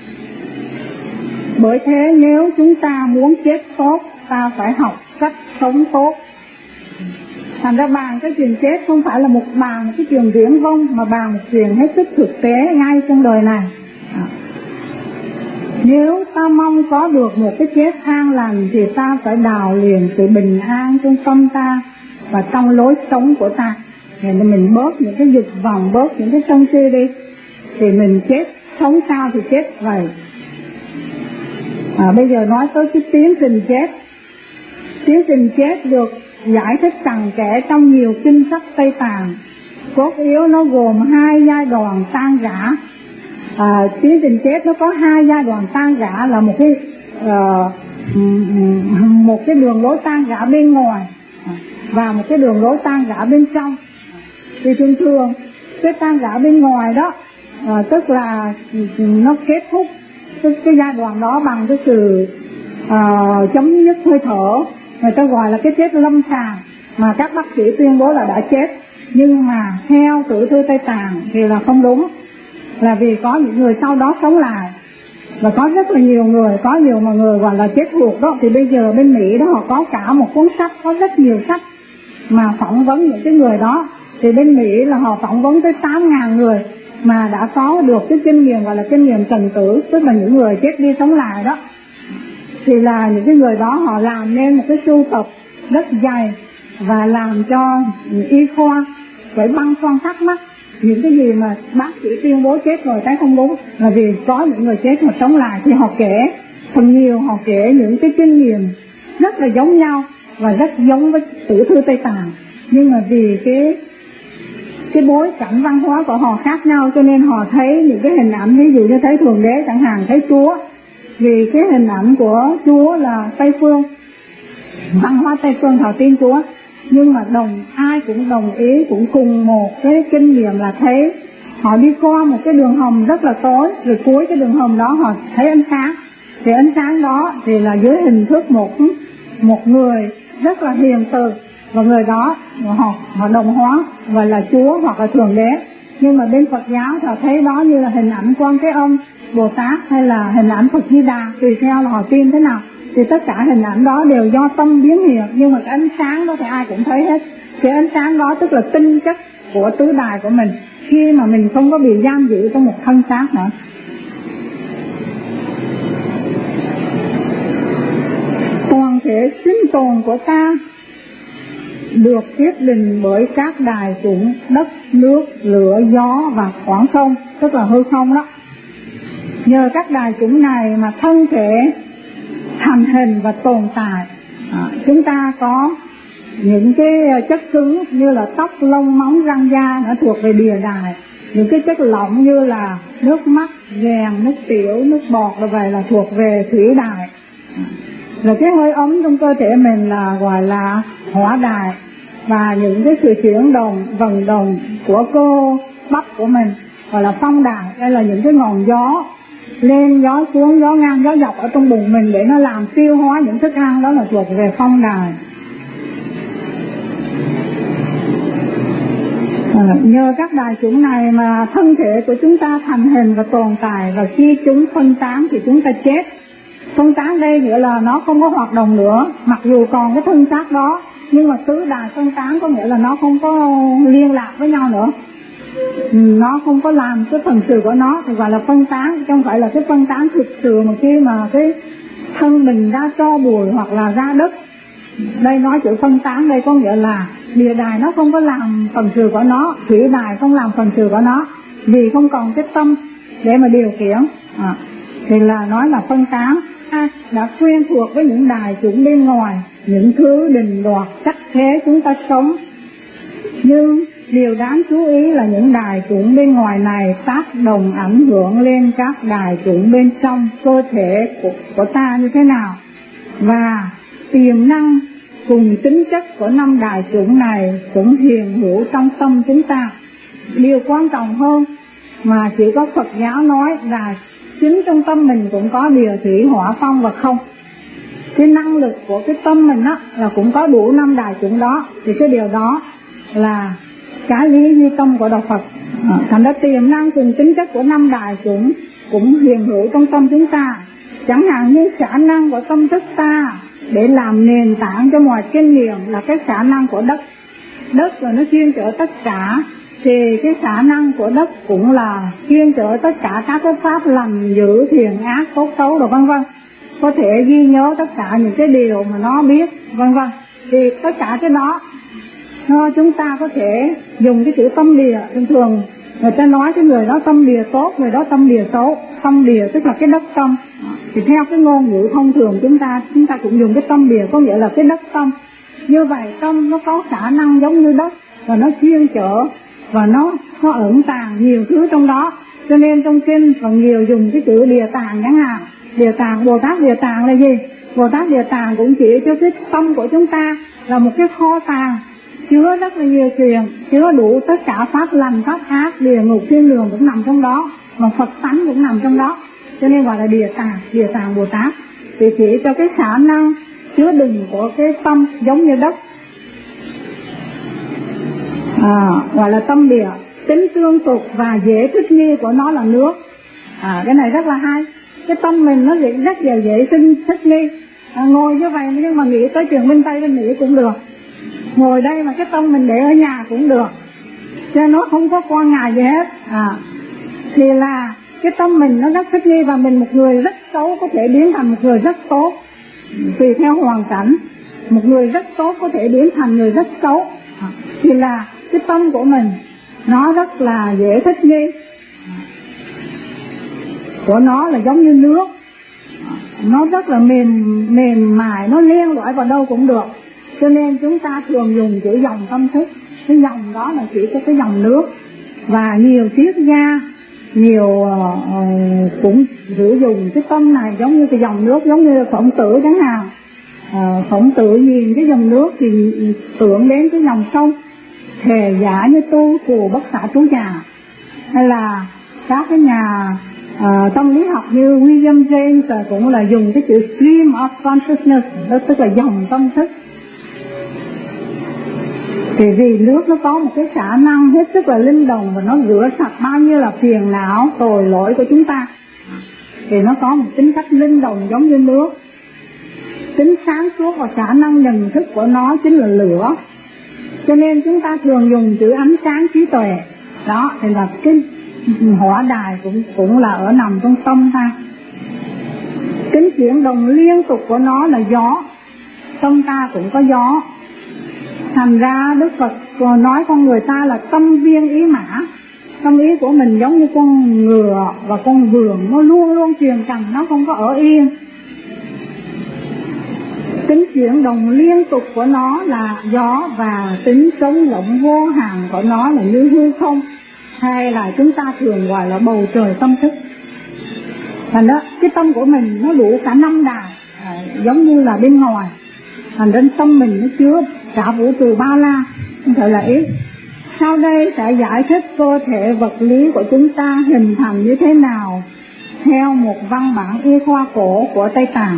Bởi thế nếu chúng ta muốn chết tốt, ta phải học cách sống tốt. Thành ra bàn cái chuyện chết không phải là một bàn cái chuyện viễn vông, mà bàn một chuyện hết sức thực tế ngay trong đời này. à. Nếu ta mong có được một cái chết an lành thì ta phải đào luyện sự bình an trong tâm ta và trong lối sống của ta. Để mình bớt những cái dục vọng, bớt những cái sân si đi, thì mình chết, sống sao thì chết vậy. À, bây giờ nói tới cái tiến trình chết. Tiến trình chết được giải thích cặn kẽ trong nhiều kinh sách Tây Tạng. Cốt yếu nó gồm hai giai đoạn tan rã. À, tiến trình chết nó có hai giai đoạn tan rã, là một cái uh, một cái đường lối tan rã bên ngoài và một cái đường lối tan rã bên trong. Thì thường thường cái tan rã bên ngoài đó, à, tức là nó kết thúc cái, cái giai đoạn đó bằng cái sự uh, chấm dứt hơi thở, người ta gọi là cái chết lâm sàng, mà các bác sĩ tuyên bố là đã chết. Nhưng mà theo Tử thư Tây Tạng thì là không đúng, là vì có những người sau đó sống lại, và có rất là nhiều người, có nhiều mà người gọi là chết ruột đó. Thì bây giờ bên Mỹ đó họ có cả một cuốn sách, có rất nhiều sách mà phỏng vấn những cái người đó. Thì bên Mỹ là họ phỏng vấn tới tám ngàn người mà đã có được cái kinh nghiệm gọi là kinh nghiệm trần tử, tức là những người chết đi sống lại đó. Thì là những cái người đó họ làm nên một cái sưu tập rất dày và làm cho y khoa phải băn khoăn thắc mắc những cái gì mà bác sĩ tuyên bố chết rồi thấy không đúng, là vì có những người chết mà sống lại thì họ kể thật nhiều, họ kể những cái kinh nghiệm rất là giống nhau và rất giống với tiểu thư Tây Tạng, nhưng mà vì cái cái bối cảnh văn hóa của họ khác nhau cho nên họ thấy những cái hình ảnh, ví dụ như thấy Thượng Đế chẳng hạn, thấy Chúa, vì cái hình ảnh của Chúa là Tây phương, văn hóa Tây phương họ tin Chúa, nhưng mà đồng ai cũng đồng ý, cũng cùng một cái kinh nghiệm là thấy họ đi qua một cái đường hầm rất là tối, rồi cuối cái đường hầm đó họ thấy ánh sáng, thì ánh sáng đó thì là dưới hình thức một một người rất là hiền từ, và người đó họ họ đồng hóa và là Chúa hoặc là Thượng Đế. Nhưng mà bên Phật giáo họ thấy đó như là hình ảnh Quan Thế Âm, Bồ Tát hay là hình ảnh Phật Di Đà, tùy theo là họ tin thế nào. Thì tất cả hình ảnh đó đều do tâm biến hiện, nhưng mà cái ánh sáng đó thì ai cũng thấy hết. Cái ánh sáng đó tức là tinh chất của tứ đài của mình, khi mà mình không có bị giam giữ trong một thân xác nữa. Toàn thể sinh tồn của ta được quyết định bởi các đài chủng đất, nước, lửa, gió và khoảng không, tức là hư không đó. Nhờ các đài chủng này mà thân thể thành hình và tồn tại. À, chúng ta có những cái chất cứng như là tóc, lông, móng, răng da, nó thuộc về địa đài. Những cái chất lỏng như là nước mắt, ghèn, nước tiểu, nước bọt là vậy là thuộc về thủy đài. À, rồi cái hơi ấm trong cơ thể mình là gọi là hỏa đài, và những cái sự chuyển động, vận động của cơ bắp của mình gọi là phong đài. Đây là những cái ngọn gió lên, gió xuống, gió ngang, gió dọc ở trong bụng mình để nó làm tiêu hóa những thức ăn, đó là thuộc về phong đài. À, nhờ các đài chủng này mà thân thể của chúng ta thành hình và tồn tại, và khi chúng phân tán thì chúng ta chết. Phân tán đây nghĩa là nó không có hoạt động nữa, mặc dù còn cái thân xác đó, nhưng mà tứ đài phân tán có nghĩa là nó không có liên lạc với nhau nữa, nó không có làm cái phần sự của nó thì gọi là phân tán, chứ không phải là cái phân tán thực sự mà khi mà cái thân mình ra tro bụi hoặc là ra đất. Đây nói chữ phân tán đây có nghĩa là địa đài nó không có làm phần sự của nó, thủy đài không làm phần sự của nó, vì không còn cái tâm để mà điều khiển, à, thì là nói là phân tán. À, đã quen thuộc với những đài chủng bên ngoài, những thứ định đoạt chắc thế chúng ta sống, nhưng điều đáng chú ý là những đài chủng bên ngoài này tác động ảnh hưởng lên các đài chủng bên trong cơ thể của, của ta như thế nào, và tiềm năng cùng tính chất của năm đài chủng này cũng hiện hữu trong tâm chúng ta. Điều quan trọng hơn mà chỉ có Phật giáo nói là chính trong tâm mình cũng có địa thủy hỏa phong và không. Cái năng lực của cái tâm mình á là cũng có đủ năm đài chủng đó, thì cái điều đó là cái lý duy tâm của đạo Phật. À, thành ra tiềm năng cùng tính chất của năm đài chủng cũng hiện hữu trong tâm chúng ta. Chẳng hạn như khả năng của tâm thức ta để làm nền tảng cho mọi kinh nghiệm là cái khả năng của đất. Đất là nó chuyên chở tất cả, thì cái khả năng của đất cũng là chuyên chở tất cả các cái pháp lành dữ, thiện ác, tốt xấu đồ vân vân, có thể ghi nhớ tất cả những cái điều mà nó biết vân vân. Thì tất cả cái đó nó chúng ta có thể dùng cái chữ tâm địa. Thường thường người ta nói cái người đó tâm địa tốt, người đó tâm địa xấu. Tâm địa tức là cái đất tâm, thì theo cái ngôn ngữ thông thường chúng ta chúng ta cũng dùng cái tâm địa, có nghĩa là cái đất tâm. Như vậy tâm nó có khả năng giống như đất, và nó chuyên chở và nó nó ẩn tàng nhiều thứ trong đó. Cho nên trong kinh còn nhiều dùng cái chữ địa tạng chẳng hạn. Địa tạng, Bồ Tát Địa Tạng là gì? Bồ Tát Địa Tạng cũng chỉ cho cái tâm của chúng ta là một cái kho tàng chứa rất là nhiều chuyện, chứa đủ tất cả pháp lành, pháp ác, địa ngục, thiên đường cũng nằm trong đó, mà Phật tánh cũng nằm trong đó. Cho nên gọi là Địa Tạng, Địa Tạng Bồ Tát, thì chỉ cho cái khả năng chứa đựng của cái tâm giống như đất. À, gọi là tâm địa. Tính tương tục và dễ thích nghi của nó là nước. À, cái này rất là hay. Cái tâm mình nó rất là dễ sinh thích nghi. À, ngồi như vậy nhưng mà nghĩ tới chuyện bên Tây bên Mỹ cũng được, ngồi đây mà cái tâm mình để ở nhà cũng được, cho nó không có quan ngại gì hết. À, thì là cái tâm mình nó rất thích nghi, và mình một người rất xấu có thể biến thành một người rất tốt, tùy theo hoàn cảnh. Một người rất tốt có thể biến thành người rất xấu. À, thì là cái tâm của mình nó rất là dễ thích nghi, của nó là giống như nước, nó rất là mềm mềm mại, nó len lỏi vào đâu cũng được. Cho nên chúng ta thường dùng chữ dòng tâm thức. Cái dòng đó là chỉ có cái dòng nước, và nhiều triết gia, nhiều uh, cũng sử dụng cái tâm này giống như cái dòng nước, giống như Khổng Tử chẳng hạn. uh, Khổng Tử nhìn cái dòng nước thì tưởng đến cái dòng sông, thề giả như tu phù bất xả trú già. Hay là các cái nhà uh, tâm lý học như William James cũng là dùng cái chữ stream of consciousness, đó tức là dòng tâm thức. Thì vì nước nó có một cái khả năng hết sức là linh động, và nó rửa sạch bao nhiêu là phiền não, tội lỗi của chúng ta, thì nó có một tính cách linh động giống như nước. Tính sáng suốt và khả năng nhận thức của nó chính là lửa. Cho nên chúng ta thường dùng chữ ánh sáng trí tuệ. Đó, thì là cái hỏa đài cũng, cũng là ở nằm trong tâm ta. Tính chuyển động liên tục của nó là gió. Tâm ta cũng có gió. Thành ra Đức Phật nói con người ta là tâm viên ý mã. Tâm ý của mình giống như con ngựa và con vượn, nó luôn luôn truyền cành, nó không có ở yên. Tính chuyển động liên tục của nó là gió, và tính trống rỗng vô hạn của nó là như hư không, hay là chúng ta thường gọi là bầu trời tâm thức. Thành đó, cái tâm của mình nó đủ cả năm đài, à, giống như là bên ngoài. Thành ra tâm mình nó chứa cả vũ trụ bao la. Không thể là ít. Sau đây sẽ giải thích cơ thể vật lý của chúng ta hình thành như thế nào theo một văn bản y khoa cổ của Tây Tạng.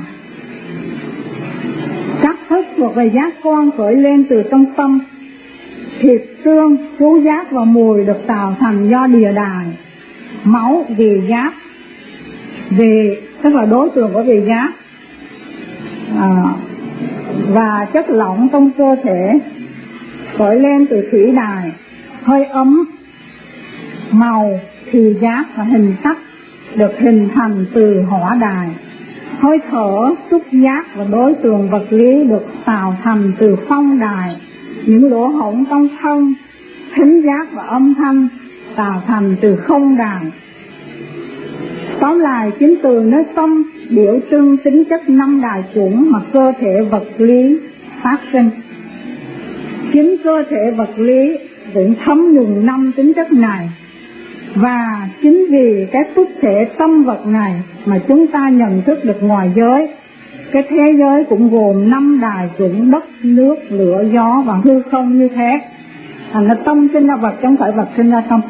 Các thức thuộc về giác quan khởi lên từ trong tâm. Thịt, xương, khứu giác và mùi được tạo thành do địa đài. Máu, vị giác, vị tức là đối tượng của vị giác, à, và chất lỏng trong cơ thể khởi lên từ thủy đài. Hơi ấm, màu, thị giác và hình sắc được hình thành từ hỏa đài. Hơi thở, xúc giác và đối tượng vật lý được tạo thành từ phong đài. Những lỗ hổng trong thân, thính giác và âm thanh tạo thành từ không đài. Tóm lại, chính từ nơi tâm biểu trưng tính chất năm đài chuẩn mà cơ thể vật lý phát sinh. Chính cơ thể vật lý cũng thấm nhuần năm tính chất này, và chính vì cái thức thể tâm vật này mà chúng ta nhận thức được ngoài giới. Cái thế giới cũng gồm năm đài chuẩn: đất, nước, lửa, gió và hư không như thế. Thành ra tâm sinh ra vật, không phải vật sinh ra tâm.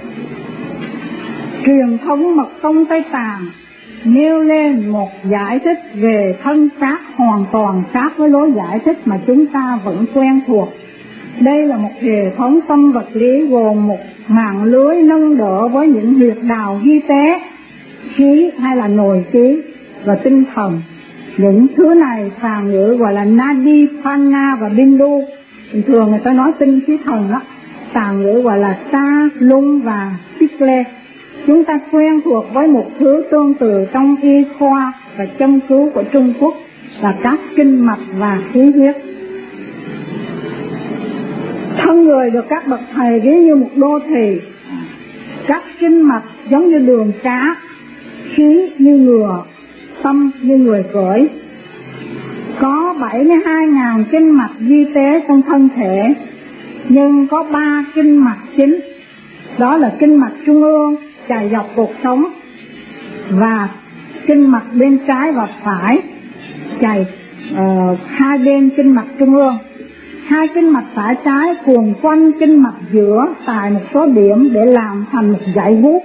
Truyền thống mật tông Tây Tạng nêu lên một giải thích về thân xác hoàn toàn khác với lối giải thích mà chúng ta vẫn quen thuộc. Đây là một hệ thống tâm vật lý gồm một mạng lưới nâng đỡ với những huyệt đạo vi tế, khí hay là nội khí và tinh thần. Những thứ này phàm ngữ gọi là Nadi, Prana và Bindu. Thường người ta nói tinh khí thần đó, phàm ngữ gọi là Sa, Lung và Sikle. Chúng ta quen thuộc với một thứ tương tự trong y khoa và châm cứu của Trung Quốc là các kinh mạch và khí huyết. Thân người được các bậc thầy ví như một đô thị. Các kinh mạch giống như đường xá, khí như ngựa, tâm như người cưỡi. Có bảy mươi hai nghìn kinh mạch vi tế trong thân thể, nhưng có ba kinh mạch chính. Đó là kinh mạch trung ương chạy dọc cột sống, và kinh mạch bên trái và phải chạy uh, hai bên kinh mạch trung ương. Hai kinh mạch phải trái cuồn quanh kinh mạch giữa tại một số điểm để làm thành một dãy vuốt.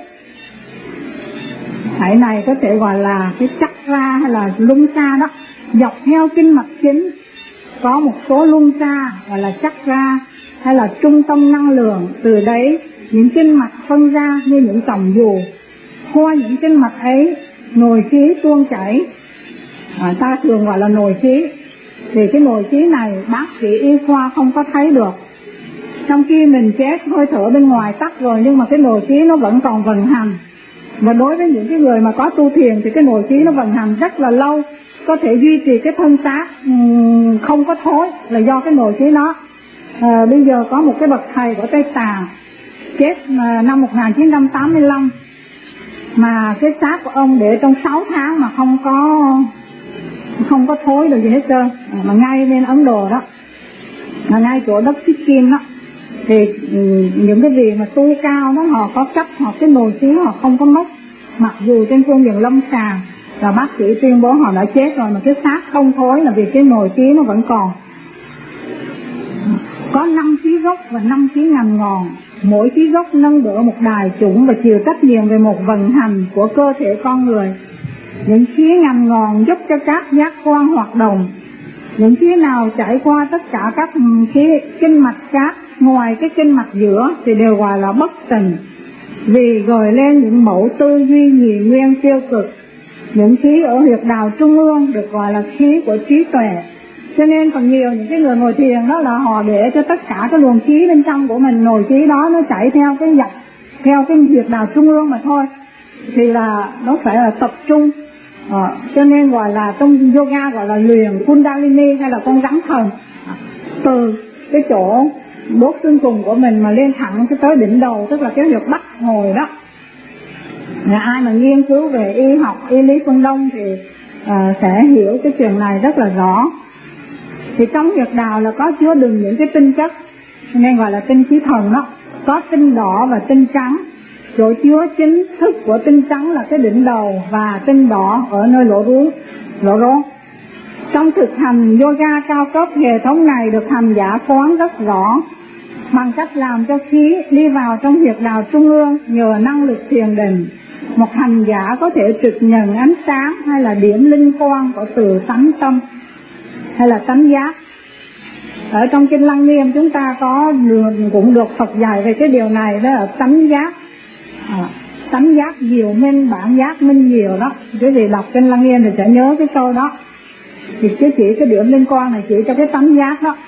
Dãy này có thể gọi là cái chakra hay là luân-xa đó. Dọc theo kinh mạch chính có một số luân-xa gọi là chakra hay là trung tâm năng lượng. Từ đấy những kinh mạch phân ra như những dòng dù. Qua những kinh mạch ấy, nồi khí tuôn chảy, à, ta thường gọi là nồi khí. Thì cái nồi khí này bác sĩ y khoa không có thấy được. Trong khi mình chết, hơi thở bên ngoài tắt rồi, nhưng mà cái nồi khí nó vẫn còn vận hành. Và đối với những cái người mà có tu thiền thì cái nồi khí nó vận hành rất là lâu, có thể duy trì cái thân xác không có thối là do cái nồi khí đó. à, bây giờ có một cái bậc thầy của Tây Tạng chết năm một nghìn chín trăm tám mươi lăm, mà cái xác của ông để trong sáu tháng mà không có không có thối được gì hết trơn, à, mà ngay bên Ấn Độ đó, mà ngay chỗ đất Sikkim đó, thì những cái gì mà tu cao đó họ có cách, họ cái nồi khí họ không có mất, mặc dù trên phương diện lâm sàng và bác sĩ tuyên bố họ đã chết rồi, mà cái xác không thối là vì cái nồi khí nó vẫn còn. Có năm khí gốc và năm khí ngành ngòn, mỗi khí gốc nâng đỡ một đài chủng và chịu trách nhiệm về một vận hành của cơ thể con người. Những khí ngành ngòn giúp cho các giác quan hoạt động. Những khí nào trải qua tất cả các khí kinh mạch khác ngoài cái kinh mạch giữa thì đều gọi là bất tịnh, vì gợi lên những mẫu tư duy nhị nguyên tiêu cực. Những khí ở huyệt đạo trung ương được gọi là khí của trí tuệ. Cho nên còn nhiều những cái người ngồi thiền đó là họ để cho tất cả cái luồng khí bên trong của mình, nồi khí đó nó chảy theo cái dọc, theo cái huyệt đạo trung ương mà thôi, thì là nó phải là tập trung. Ờ, cho nên gọi là trong yoga gọi là luyện Kundalini hay là con rắn thần, từ cái chỗ đốt xương cùng của mình mà lên thẳng cái tới đỉnh đầu, tức là cái huyệt bắc ngồi đó. Và ai mà nghiên cứu về y học, y lý phương Đông thì uh, sẽ hiểu cái chuyện này rất là rõ. Thì trong huyệt đạo là có chứa đựng những cái tinh chất, nên gọi là tinh khí thần đó. Có tinh đỏ và tinh trắng. Chỗ chứa chính thức của tinh trắng là cái đỉnh đầu, và tinh đỏ ở nơi lỗ rốn, lỗ rốn. Trong thực hành yoga cao cấp, hệ thống này được hành giả quán rất rõ bằng cách làm cho khí đi vào trong huyệt đạo trung ương nhờ năng lực thiền định. Một hành giả có thể trực nhận ánh sáng hay là điểm linh quang của từ tánh tâm hay là tánh giác. Ở trong kinh Lăng Nghiêm chúng ta có cũng được Phật dạy về cái điều này, đó là tánh giác. À, tánh giác diệu minh, bản giác minh diệu đó. Quý vị đọc kinh Lăng Nghiêm thì sẽ nhớ cái câu đó. Thì cái chỉ cái điểm linh quang này chỉ cho cái tánh giác đó.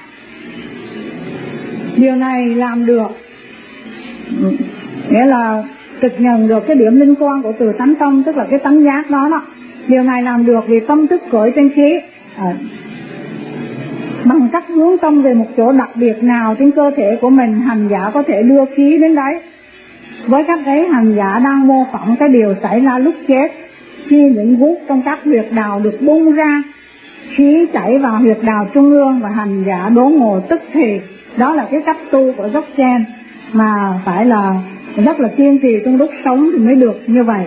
Điều này làm được, nghĩa là trực nhận được cái điểm linh quang của từ tánh tâm, tức là cái tánh giác đó đó. Điều này làm được vì tâm thức khởi trên khí, à, bằng cách hướng tâm về một chỗ đặc biệt nào trên cơ thể của mình, hành giả có thể đưa khí đến đấy. Với cách ấy, hành giả đang mô phỏng cái điều xảy ra lúc chết, khi những gút trong các huyệt đạo được bung ra, khí chảy vào huyệt đạo trung ương và hành giả đốn ngộ tức thì. Đó là cái cách tu của Dzogchen mà phải là rất là kiên trì trong lúc sống thì mới được như vậy.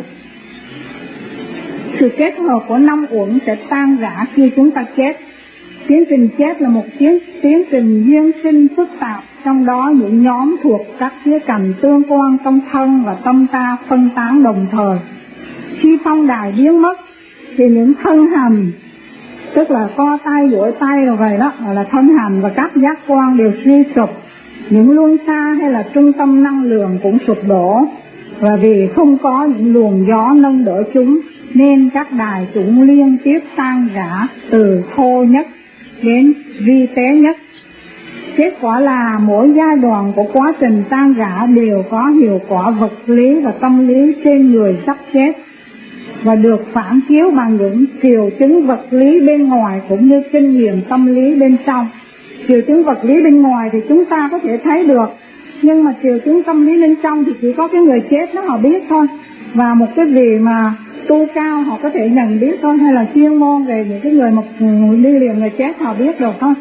Sự kết hợp của năm uẩn sẽ tan rã khi chúng ta chết. Tiến trình chết là một tiến, tiến trình duyên sinh phức tạp, trong đó những nhóm thuộc các khía cạnh tương quan trong thân và tâm ta phân tán đồng thời. Khi phong đài biến mất thì những thân hành, tức là co tay, duỗi tay rồi vậy đó, là thân hành và các giác quan đều suy sụp. Những luân xa hay là trung tâm năng lượng cũng sụp đổ, và vì không có những luồng gió nâng đỡ chúng nên các đài chúng liên tiếp tan rã từ thô nhất đến vi tế nhất. Kết quả là mỗi giai đoạn của quá trình tan rã đều có hiệu quả vật lý và tâm lý trên người sắp chết, và được phản chiếu bằng những triệu chứng vật lý bên ngoài cũng như kinh nghiệm tâm lý bên trong. Triệu chứng vật lý bên ngoài thì chúng ta có thể thấy được, nhưng mà triệu chứng tâm lý bên trong thì chỉ có cái người chết đó họ biết thôi, và một cái vị mà tu cao họ có thể nhận biết thôi, hay là chuyên môn về những cái người mà đi liền người chết họ biết được thôi.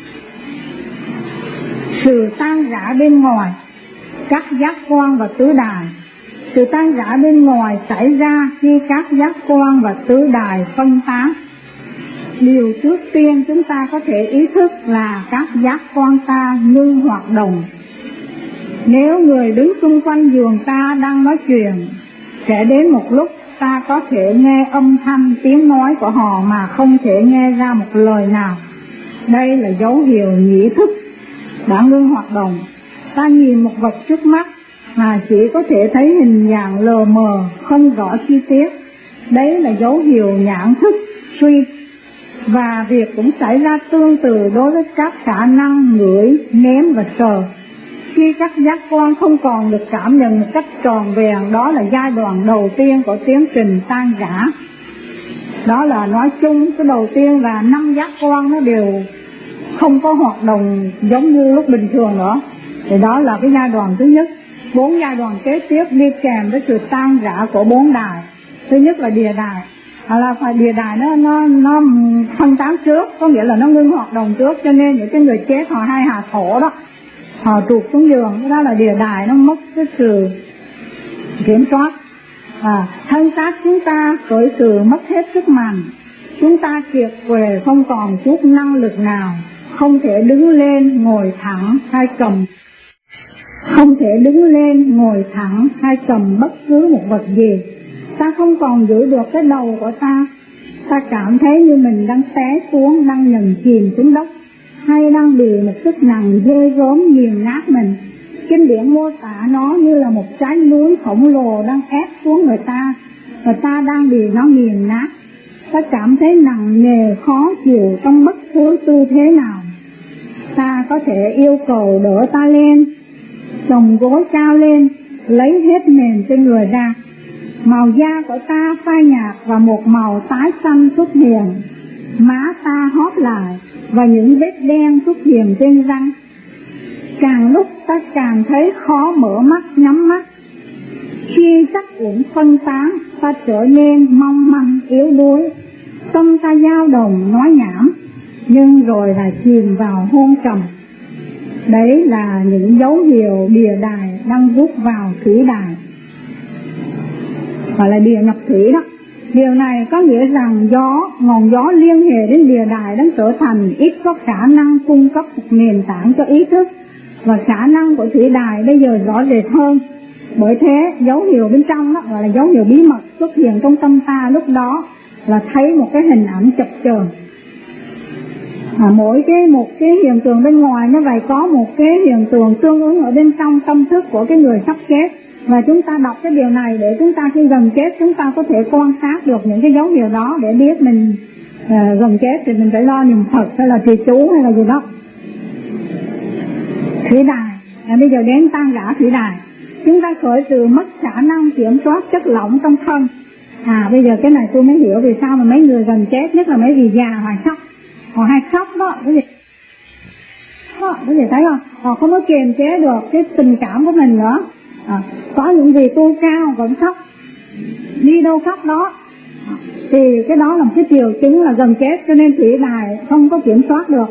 Sự tan rã bên ngoài các giác quan và tứ đài. Sự tan rã bên ngoài xảy ra khi các giác quan và tứ đài phân tán. Điều trước tiên chúng ta có thể ý thức là các giác quan ta ngưng hoạt động. Nếu người đứng xung quanh giường ta đang nói chuyện, sẽ đến một lúc ta có thể nghe âm thanh tiếng nói của họ mà không thể nghe ra một lời nào. Đây là dấu hiệu nhĩ thức đã ngưng hoạt động. Ta nhìn một vật trước mắt mà chỉ có thể thấy hình dạng lờ mờ, không rõ chi tiết. Đấy là dấu hiệu nhãn thức suy. Và việc cũng xảy ra tương tự đối với các khả năng ngửi, nếm và sờ. Khi các giác quan không còn được cảm nhận một cách tròn vẹn, đó là giai đoạn đầu tiên của tiến trình tan rã. Đó là nói chung, cái đầu tiên là năm giác quan nó đều không có hoạt động giống như lúc bình thường nữa. Thì đó là cái giai đoạn thứ nhất. Bốn giai đoạn kế tiếp đi kèm với sự tan rã của bốn đài. Thứ nhất là địa đài, là phải địa đài nó nó nó phân tán trước, có nghĩa là nó ngưng hoạt động trước, cho nên những cái người chết họ hay hạ thổ đó, họ trụt xuống giường, cái đó là địa đài nó mất cái sự kiểm soát. À, thân xác chúng ta khởi sự mất hết sức mạnh, chúng ta kiệt quệ không còn chút năng lực nào, không thể đứng lên ngồi thẳng hay cầm không thể đứng lên ngồi thẳng hay cầm bất cứ một vật gì. Ta không còn giữ được cái đầu của ta, ta cảm thấy như mình đang té xuống, đang nhận chìm xuống đất, hay đang bị một sức nặng ghê gớm nghiền nát mình. Kinh điển mô tả nó như là một trái núi khổng lồ đang ép xuống người ta, và ta đang bị nó nghiền nát. Ta cảm thấy nặng nề khó chịu trong bất cứ tư thế nào. Ta có thể yêu cầu đỡ ta lên, chồng gối cao lên, lấy hết nền trên người ra. Màu da của ta phai nhạt và một màu tái xanh xuất hiện. Má ta hóp lại và những vết đen xuất hiện trên răng. Càng lúc ta càng thấy khó mở mắt nhắm mắt. Khi sắc uẩn phân tán, ta trở nên mong manh yếu đuối. Tâm ta dao động nói nhảm, nhưng rồi lại chìm vào hôn trầm. Đấy là những dấu hiệu địa đài đang rút vào thủy đài, gọi là địa nhập thủy đó. Điều này có nghĩa rằng gió, ngọn gió liên hệ đến địa đài đang trở thành ít có khả năng cung cấp một nền tảng cho ý thức, và khả năng của thủy đài bây giờ rõ rệt hơn. Bởi thế dấu hiệu bên trong đó gọi là dấu hiệu bí mật xuất hiện trong tâm ta lúc đó là thấy một cái hình ảnh chập chờn. À, mỗi cái một cái hiện tượng bên ngoài nó vậy có một cái hiện tượng tương ứng ở bên trong tâm thức của cái người sắp chết. Và chúng ta đọc cái điều này để chúng ta khi gần chết chúng ta có thể quan sát được những cái dấu hiệu đó, để biết mình uh, gần chết thì mình phải lo niệm Phật hay là trì chú hay là gì đó. Thủy đài, à, bây giờ đến tan rã thủy đài. Chúng ta khởi từ mất khả năng kiểm soát chất lỏng trong thân. À bây giờ cái này tôi mới hiểu vì sao mà mấy người gần chết, nhất là mấy vị già họ khóc, họ hay khóc đó, cái gì đó, cái gì thấy không? Họ không có kiềm chế được cái tình cảm của mình nữa. À, có những vị tu cao vẫn khóc, đi đâu khóc đó, à, thì cái đó là một cái triệu chứng là gần chết, cho nên thủy đài không có kiểm soát được.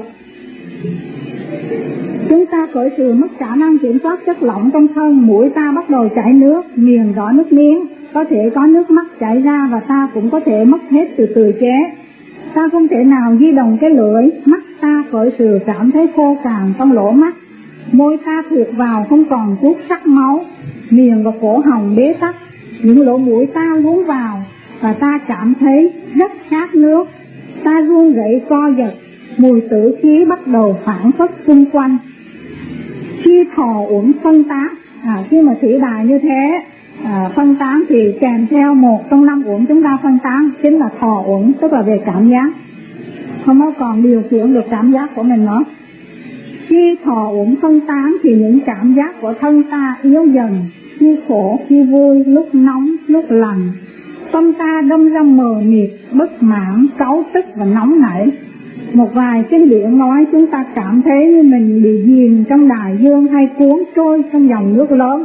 Chúng ta khởi sự mất khả năng kiểm soát chất lỏng trong thân, mũi ta bắt đầu chảy nước, miệng rõ nước miếng, có thể có nước mắt chảy ra, và ta cũng có thể mất hết sự tự chế. Ta không thể nào di động cái lưỡi, mắt ta khởi sự cảm thấy khô cằn trong lỗ mắt, môi ta thụt vào không còn chút sắc máu, miệng và cổ họng bế tắc, những lỗ mũi ta luống vào và ta cảm thấy rất khát nước. Ta run rẩy co giật, mùi tử khí bắt đầu phản phất xung quanh. Khi thọ uẩn phân tán, à, khi mà thủy đài như thế à, phân tán thì kèm theo một trong năm uẩn chúng ta phân tán chính là thọ uẩn, tức là về cảm giác, không có còn điều khiển được cảm giác của mình nữa. Khi thọ uẩn phân tán thì những cảm giác của thân ta yếu dần, khi khổ, khi vui, lúc nóng, lúc lạnh. Tâm ta đâm ra mờ mịt, bất mãn, cáu tức và nóng nảy. Một vài kinh điển nói chúng ta cảm thấy như mình bị chìm trong đại dương hay cuốn trôi trong dòng nước lớn.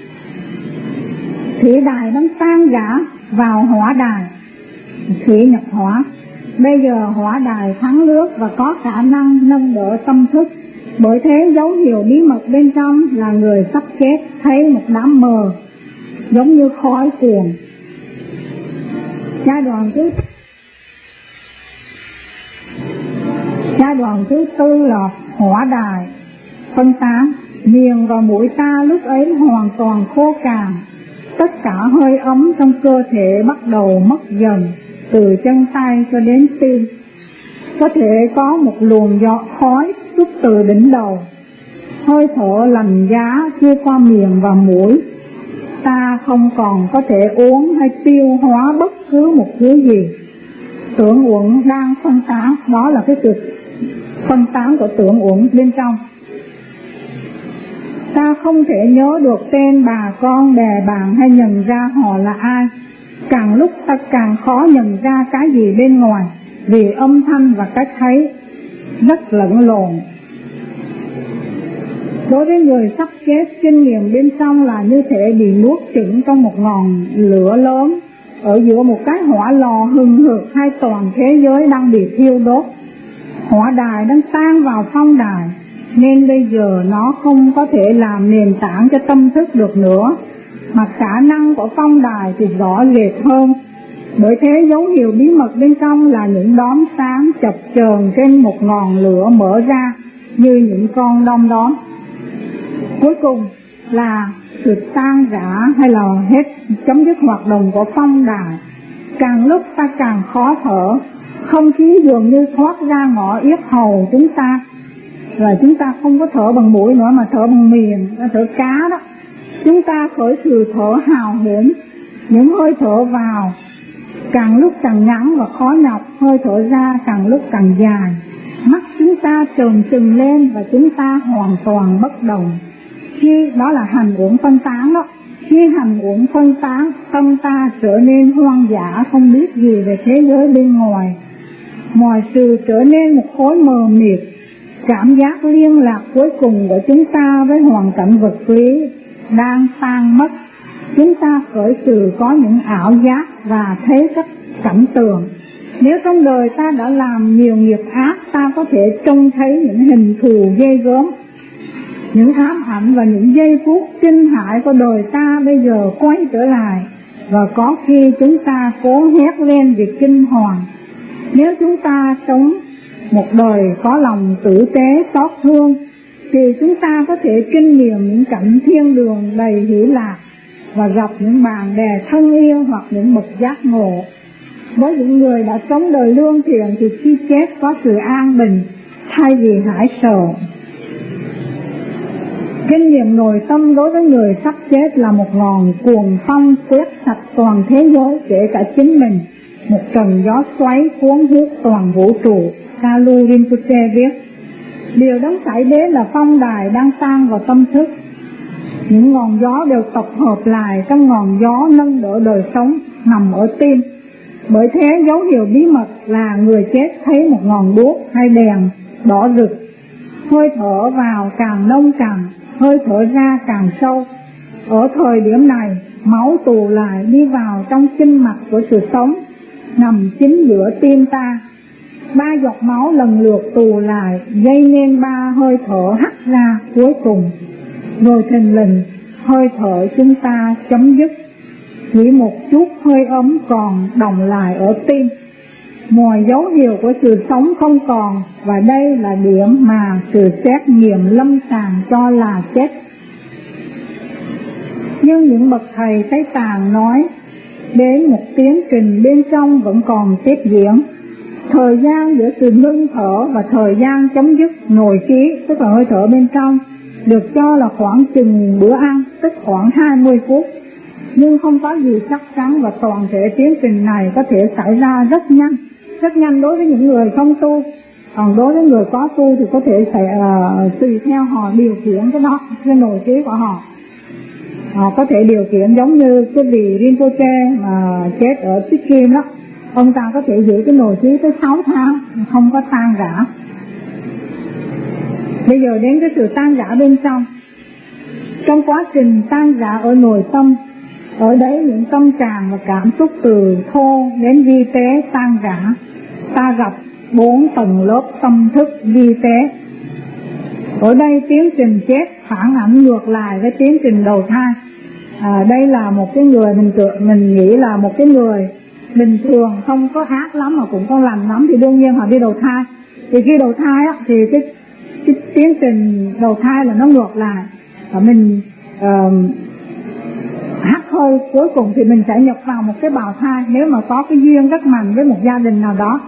Thủy đài đang tan rã vào hỏa đài, thủy nhập hỏa. Bây giờ hỏa đài thắng nước và có khả năng nâng đỡ tâm thức. Bởi thế dấu hiệu bí mật bên trong là người sắp chết thấy một đám mờ giống như khói cuồn. Giai đoạn thứ Giai đoạn thứ tư là hỏa đài phân tán. Miệng và mũi ta lúc ấy hoàn toàn khô cằn. Tất cả hơi ấm trong cơ thể bắt đầu mất dần, từ chân tay cho đến tim. Có thể có một luồng gió khói xuất từ đỉnh đầu. Hơi thở lạnh giá chia qua miệng và mũi. Ta không còn có thể uống hay tiêu hóa bất cứ một thứ gì. Tưởng uẩn đang phân tán, đó là cái sự phân tán của tưởng uẩn bên trong. Ta không thể nhớ được tên bà con bè bạn hay nhận ra họ là ai. Càng lúc ta càng khó nhận ra cái gì bên ngoài vì âm thanh và cách thấy. rất lẫn lộn. Đối với người sắp chết, kinh nghiệm bên trong là như thể bị nuốt chửng trong một ngọn lửa lớn, ở giữa một cái hỏa lò hừng hực, hay toàn thế giới đang bị thiêu đốt. Hỏa đài đang tan vào phong đài, nên bây giờ nó không có thể làm nền tảng cho tâm thức được nữa, mà khả năng của phong đài thì rõ rệt hơn. Bởi thế dấu hiệu bí mật bên trong là những đốm sáng chập chờn trên một ngọn lửa mở ra như những con đom đóm. Cuối cùng là sự tan rã hay là hết chấm dứt hoạt động của phong đài. Càng lúc ta càng khó thở, không khí dường như thoát ra ngõ yết hầu chúng ta, và chúng ta không có thở bằng mũi nữa mà thở bằng miệng, thở cá đó. Chúng ta khởi sự thở hào hển, những hơi thở vào càng lúc càng ngắn và khó nhọc, hơi thở ra càng lúc càng dài. Mắt chúng ta trợn trừng lên và chúng ta hoàn toàn bất động. Khi đó là hành uẩn phân tán đó. Khi hành uẩn phân tán, tâm ta trở nên hoang dã, không biết gì về thế giới bên ngoài. Mọi sự trở nên một khối mờ mịt. Cảm giác liên lạc cuối cùng của chúng ta với hoàn cảnh vật lý đang tan mất. Chúng ta khởi sự có những ảo giác và thấy các cảnh tượng. Nếu trong đời ta đã làm nhiều nghiệp ác, ta có thể trông thấy những hình thù ghê gớm. Những ám ảnh và những giây phút kinh hãi của đời ta bây giờ quay trở lại, và có khi chúng ta cố hét lên vì kinh hoàng. Nếu chúng ta sống một đời có lòng tử tế xót thương, thì chúng ta có thể kinh nghiệm những cảnh thiên đường đầy hỷ lạc và gặp những bạn bè thân yêu hoặc những bậc giác ngộ. Với những người đã sống đời lương thiện thì khi chết có sự an bình thay vì hãi sợ. Kinh nghiệm nội tâm đối với người sắp chết là một ngọn cuồng phong quét sạch toàn thế giới, kể cả chính mình, một trận gió xoáy cuốn hút toàn vũ trụ. Kalu Rinpoche viết, điều đang xảy đến là phong đài đang tan vào tâm thức. Những ngọn gió đều tập hợp lại trong ngọn gió nâng đỡ đời sống nằm ở tim. Bởi thế dấu hiệu bí mật là người chết thấy một ngọn đuốc hay đèn đỏ rực. Hơi thở vào càng nông càng, hơi thở ra càng sâu. Ở thời điểm này, máu tụ lại đi vào trong kinh mạch của sự sống, nằm chính giữa tim ta. Ba giọt máu lần lượt tụ lại, gây nên ba hơi thở hắt ra cuối cùng. Rồi thình lình, hơi thở chúng ta chấm dứt. Chỉ một chút hơi ấm còn đọng lại ở tim. Mọi dấu hiệu của sự sống không còn, và đây là điểm mà sự xét nghiệm lâm sàng cho là chết. Nhưng những bậc thầy Tây Tạng nói đến một tiến trình bên trong vẫn còn tiếp diễn. Thời gian giữa sự ngưng thở và thời gian chấm dứt nội khí, tức là hơi thở bên trong, được cho là khoảng chừng bữa ăn, tức khoảng hai mươi phút. Nhưng không có gì chắc chắn, và toàn thể tiến trình này có thể xảy ra rất nhanh. Rất nhanh đối với những người không tu, còn đối với người có tu thì có thể sẽ uh, tùy theo họ điều khiển cái đó, cái nội khí của họ. Họ có thể điều khiển giống như cái vị Rinpoche mà chết ở Sikkim đó. Ông ta có thể giữ cái nội khí tới sáu tháng, không có tan rã. Bây giờ đến cái sự tan rã bên trong. Trong quá trình tan rã ở nội tâm, ở đấy những tâm trạng và cảm xúc từ thô đến vi tế tan rã. Ta gặp bốn tầng lớp tâm thức vi tế. Ở đây tiến trình chết phản ảnh ngược lại với tiến trình đầu thai. À, đây là một cái người mình tự, mình nghĩ là một cái người bình thường, không có ác lắm mà cũng không lành lắm, thì đương nhiên họ đi đầu thai. Thì khi đầu thai á, thì cái, cái tiến trình đầu thai là nó ngược lại, và mình uh, hắt hơi cuối cùng thì mình sẽ nhập vào một cái bào thai, nếu mà có cái duyên rất mạnh với một gia đình nào đó.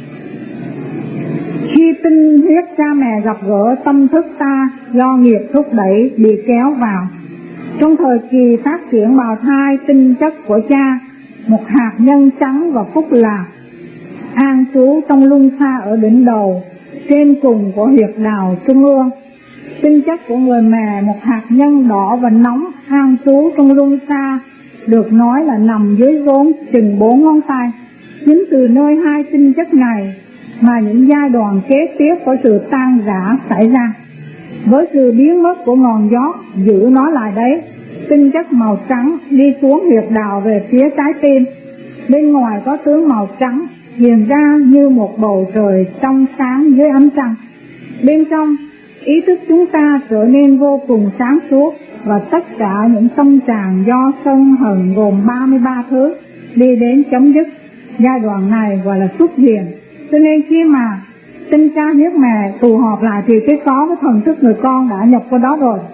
Khi tinh huyết cha mẹ gặp gỡ, tâm thức ta do nghiệp thúc đẩy bị kéo vào. Trong thời kỳ phát triển bào thai, tinh chất của cha, một hạt nhân trắng và phúc lạc, an trú trong luân xa ở đỉnh đầu, trên cùng của huyệt đạo trung ương. Tinh chất của người mẹ, một hạt nhân đỏ và nóng, an trú trong luân xa, được nói là nằm dưới rốn chừng bốn ngón tay. Chính từ nơi hai tinh chất này mà những giai đoạn kế tiếp có sự tan rã xảy ra. Với sự biến mất của ngọn gió giữ nó lại đấy, tinh chất màu trắng đi xuống huyệt đạo về phía trái tim. Bên ngoài có tướng màu trắng hiện ra như một bầu trời trong sáng dưới ánh trăng. Bên trong, ý thức chúng ta trở nên vô cùng sáng suốt, và tất cả những tâm trạng do sân hận gồm ba mươi ba thứ đi đến chấm dứt. Giai đoạn này gọi là xuất hiện. Cho nên khi mà tinh cha huyết mẹ tụ họp lại thì cái có cái thần thức người con đã nhập vào đó rồi.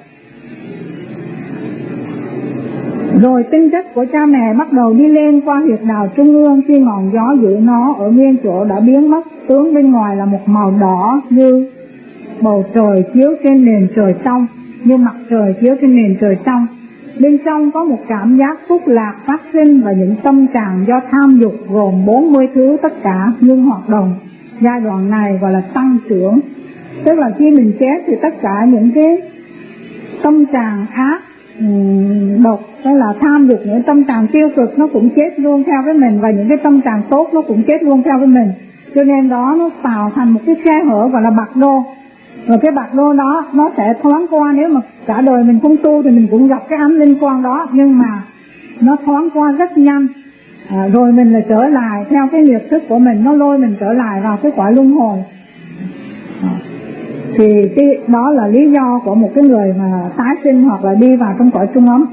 Rồi tinh chất của cha mẹ bắt đầu đi lên qua huyệt đạo trung ương. Khi ngọn gió giữ nó ở nguyên chỗ đã biến mất, tướng bên ngoài là một màu đỏ như bầu trời chiếu trên nền trời trong, như mặt trời chiếu trên nền trời trong. Bên trong có một cảm giác phúc lạc phát sinh, và những tâm trạng do tham dục gồm bốn mươi thứ tất cả ngưng hoạt động. Giai đoạn này gọi là tăng trưởng. Tức là khi mình chết thì tất cả những cái tâm trạng ác, độc hay là tham dục, những tâm trạng tiêu cực nó cũng chết luôn theo với mình, và những cái tâm trạng tốt nó cũng chết luôn theo với mình. Cho nên đó nó tạo thành một cái khe hở gọi là bạc đô. Và cái bạc đô đó nó sẽ thoáng qua, nếu mà cả đời mình không tu thì mình cũng gặp cái ánh linh quang đó, nhưng mà nó thoáng qua rất nhanh. À, rồi mình lại trở lại theo cái nghiệp thức của mình, nó lôi mình trở lại vào cái quả luân hồi. À, thì cái đó là lý do của một cái người mà tái sinh hoặc là đi vào trong cõi trung ấm.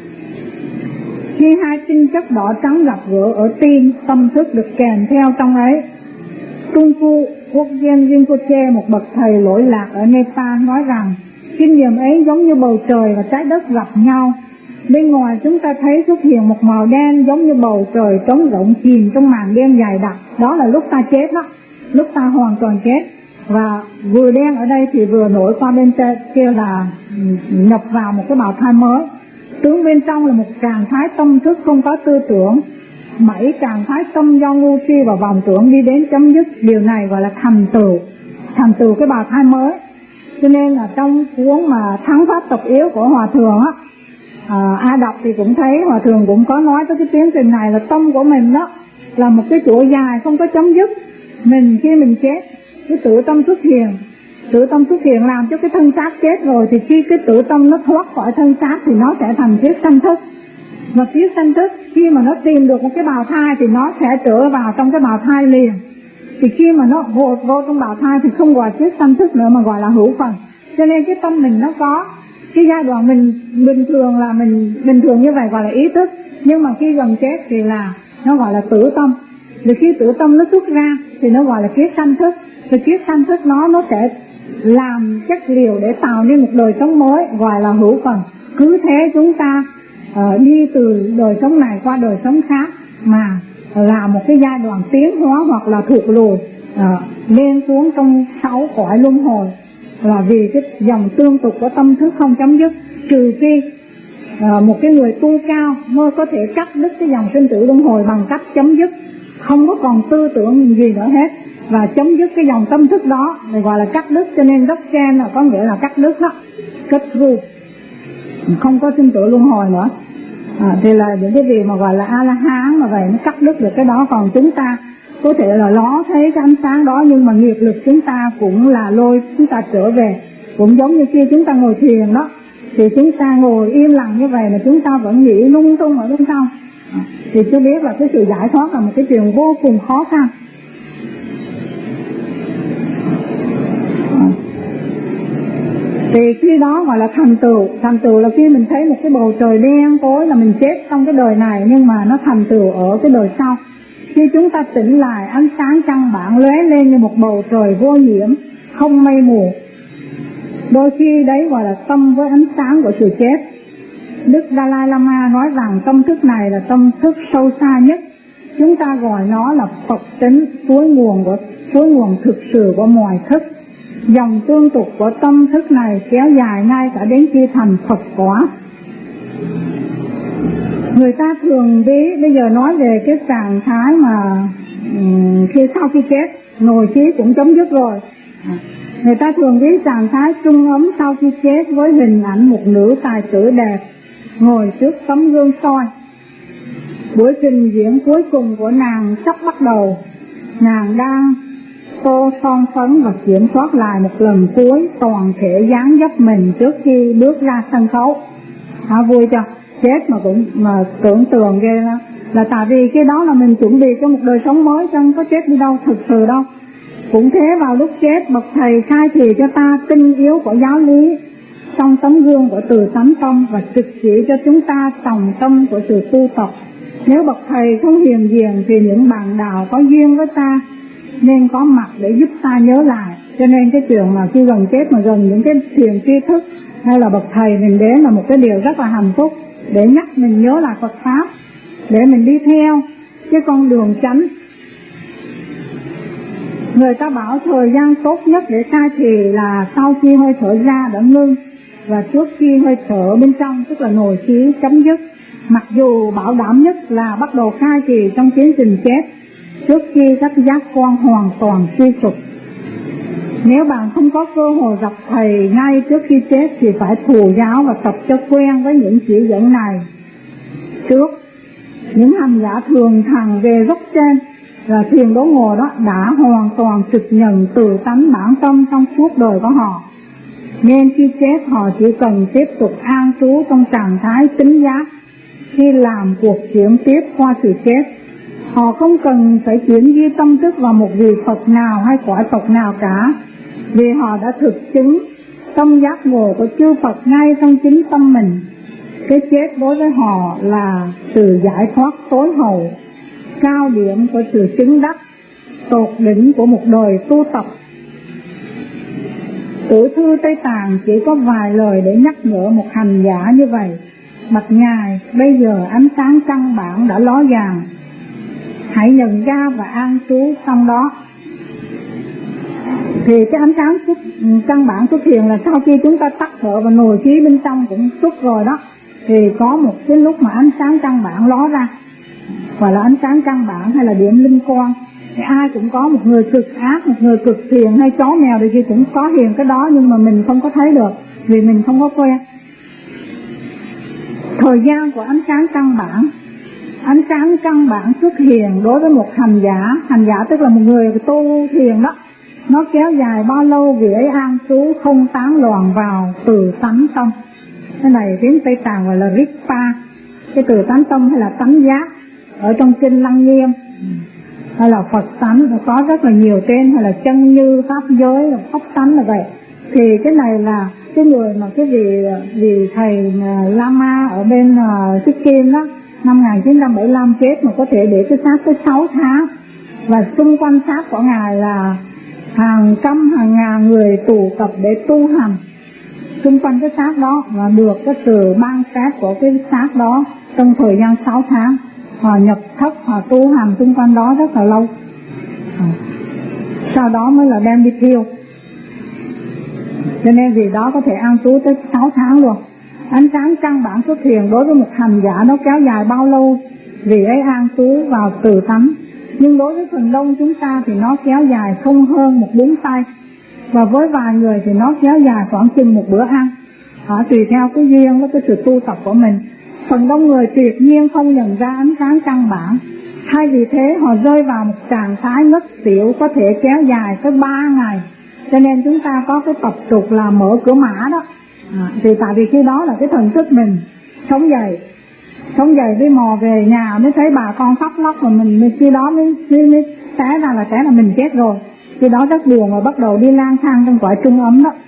Khi hai tinh chất đỏ trắng gặp gỡ ở tim, tâm thức được kèm theo trong ấy. Trung Phu Quốc Gen Rinpoche, một bậc thầy lỗi lạc ở Nepal, nói rằng kinh nghiệm ấy giống như bầu trời và trái đất gặp nhau. Bên ngoài chúng ta thấy xuất hiện một màu đen giống như bầu trời trống rỗng chìm trong màn đen dài đặc. Đó là lúc ta chết đó, lúc ta hoàn toàn chết. Và vừa đen ở đây thì vừa nổi qua bên kia là nhập vào một cái bào thai mới. Tướng bên trong là một trạng thái tâm thức không có tư tưởng. Bảy trạng thái tâm do ngu si và vọng tưởng đi đến chấm dứt. Điều này gọi là thành tựu, thành tựu cái bào thai mới. Cho nên là trong cuốn mà Thắng Pháp Tập Yếu của Hòa Thượng á, à, ai đọc thì cũng thấy Hòa Thượng cũng có nói tới cái tiến trình này là tâm của mình đó là một cái chuỗi dài không có chấm dứt. Mình khi mình chết, cái tự tâm xuất hiện, tự tâm xuất hiện làm cho cái thân xác chết rồi, thì khi cái tự tâm nó thoát khỏi thân xác thì nó sẽ thành kiết sanh thức. Và kiết sanh thức khi mà nó tìm được một cái bào thai thì nó sẽ trở vào trong cái bào thai liền. Thì khi mà nó vột vô trong bào thai thì không gọi kiết sanh thức nữa mà gọi là hữu phần. Cho nên cái tâm mình nó có cái giai đoạn mình bình thường là mình bình thường như vậy gọi là ý thức, nhưng mà khi gần chết thì là nó gọi là tử tâm. Rồi khi tử tâm nó xuất ra thì nó gọi là kiết sanh thức. Rồi kiết sanh thức nó nó sẽ làm chất liệu để tạo nên một đời sống mới gọi là hữu phần. Cứ thế chúng ta uh, đi từ đời sống này qua đời sống khác, mà là một cái giai đoạn tiến hóa hoặc là thụt lùi uh, lên xuống trong sáu cõi luân hồi, là vì cái dòng tương tục của tâm thức không chấm dứt. Trừ khi uh, một cái người tu cao mới có thể cắt đứt cái dòng sinh tử luân hồi bằng cách chấm dứt, không có còn tư tưởng gì nữa hết, và chấm dứt cái dòng tâm thức đó thì gọi là cắt đứt. Cho nên đốc chen là có nghĩa là cắt đứt đó, kết ru, không có sinh tử luân hồi nữa. À, thì là những cái gì mà gọi là A La Hán mà vậy nó cắt đứt được cái đó. Còn chúng ta có thể là ló thấy cái ánh sáng đó, nhưng mà nghiệp lực chúng ta cũng là lôi chúng ta trở về. Cũng giống như khi chúng ta ngồi thiền đó, thì chúng ta ngồi im lặng như vậy mà chúng ta vẫn nghĩ lung tung ở bên trong. À, thì tôi biết là cái sự giải thoát là một cái chuyện vô cùng khó khăn. Thì khi đó gọi là thành tựu. Thành tựu là khi mình thấy một cái bầu trời đen tối là mình chết trong cái đời này, nhưng mà nó thành tựu ở cái đời sau. Khi chúng ta tỉnh lại, ánh sáng căn bản lóe lên như một bầu trời vô nhiễm, không mây mù. Đôi khi đấy gọi là tâm với ánh sáng của sự chết. Đức Dalai Lama nói rằng tâm thức này là tâm thức sâu xa nhất. Chúng ta gọi nó là Phật tính, suối nguồn của suối nguồn thực sự của mọi thức. Dòng tương tục của tâm thức này kéo dài ngay cả đến khi thành Phật quả. Người ta thường ví, bây giờ nói về cái trạng thái mà um, khi sau khi chết, ngồi khí cũng chấm dứt rồi. Người ta thường ví trạng thái trung ấm sau khi chết với hình ảnh một nữ tài tử đẹp ngồi trước tấm gương soi. Buổi trình diễn cuối cùng của nàng sắp bắt đầu. Nàng đang tô son phấn và kiểm soát lại một lần cuối toàn thể dáng dấp mình trước khi bước ra sân khấu. À, vui chưa? Chết mà cũng mà tưởng tượng ghê đó. Là tại vì cái đó là mình chuẩn bị cho một đời sống mới, chứ không có chết đi đâu thực sự đâu. Cũng thế, vào lúc chết, bậc thầy khai thị cho ta tinh yếu của giáo lý trong tấm gương của từ tánh tâm và trực chỉ cho chúng ta trọng tâm của sự tu tập. Nếu bậc thầy không hiền diện thì những bạn đạo có duyên với ta nên có mặt để giúp ta nhớ lại. Cho nên cái chuyện mà khi gần chết mà gần những cái thiền tri thức hay là bậc thầy mình đến là một cái điều rất là hạnh phúc, để nhắc mình nhớ lại Phật Pháp, để mình đi theo cái con đường chánh. Người ta bảo thời gian tốt nhất để khai thị là sau khi hơi thở ra đã ngưng và trước khi hơi thở bên trong, tức là nồi khí chấm dứt. Mặc dù bảo đảm nhất là bắt đầu khai thị trong tiến trình chết, trước khi các giác quan hoàn toàn suy sụp. Nếu bạn không có cơ hội gặp thầy ngay trước khi chết thì phải thù giáo và tập cho quen với những chỉ dẫn này trước. Những hành giả thường thẳng về gốc trên là thiền đốn ngộ đó đã hoàn toàn trực nhận từ tánh bản tâm trong suốt đời của họ, nên khi chết họ chỉ cần tiếp tục an trú trong trạng thái tính giác khi làm cuộc chuyển tiếp qua sự chết. Họ không cần phải chuyển di tâm thức vào một vị Phật nào hay cõi Phật nào cả, vì họ đã thực chứng tâm giác ngộ của chư Phật ngay trong chính tâm mình. Cái chết đối với họ là sự giải thoát tối hậu, cao điểm của sự chứng đắc, tột đỉnh của một đời tu tập. Tử thư Tây Tạng chỉ có vài lời để nhắc nhở một hành giả như vậy. Bạch Ngài, bây giờ ánh sáng căn bản đã ló dạng, hãy nhận ra và an trú trong đó. Thì cái ánh sáng xuất, căn bản xuất hiện là sau khi chúng ta tắt thở và nồi khí bên trong cũng xuất rồi đó, thì có một cái lúc mà ánh sáng căn bản ló ra, gọi là ánh sáng căn bản hay là điểm linh quang. Thì ai cũng có, một người cực ác, một người cực thiện hay chó mèo thì cũng có hiện cái đó, nhưng mà mình không có thấy được vì mình không có quen. Thời gian của ánh sáng căn bản, ánh sáng căn bản xuất hiện đối với một hành giả, hành giả tức là một người tu thiền đó, nó kéo dài bao lâu vì ấy an trú không tán loạn vào từ tánh tâm. Cái này tiếng Tây Tạng gọi là Ripa, cái từ tánh tâm hay là tánh giác. Ở trong kinh Lăng Nghiêm hay là Phật tánh có rất là nhiều tên, hay là chân như pháp giới, pháp tánh là vậy. Thì cái này là cái người mà cái vị vị thầy Lama ở bên uh, Sikkim đó, năm một nghìn chín trăm bảy mươi lăm chết mà có thể để cái xác tới sáu tháng, và xung quanh xác của ngài là hàng trăm hàng ngàn người tụ tập để tu hành xung quanh cái xác đó, và được cái sự ban sát của cái xác đó trong thời gian sáu tháng. Họ nhập thất, họ tu hành xung quanh đó rất là lâu, à, sau đó mới là đem đi thiêu. Cho nên vì đó có thể an trú tới sáu tháng luôn. Ánh sáng căn bản xuất hiện đối với một hành giả nó kéo dài bao lâu vì ấy an trú vào từ tánh. Nhưng đối với phần đông chúng ta thì nó kéo dài không hơn một búng tay, và với vài người thì nó kéo dài khoảng chừng một bữa ăn, à, tùy theo cái duyên với cái sự tu tập của mình. Phần đông người tuyệt nhiên không nhận ra ánh sáng căn bản, hay vì thế họ rơi vào một trạng thái ngất xỉu có thể kéo dài tới ba ngày. Cho nên chúng ta có cái tập tục là mở cửa mã đó, à, thì tại vì khi đó là cái thần thức mình sống dậy, sống dậy đi mò về nhà mới thấy bà con khóc lóc, rồi mình khi đó mới, mới, mới té ra là té là mình chết rồi. Khi đó rất buồn và bắt đầu đi lang thang trong cõi trung ấm đó.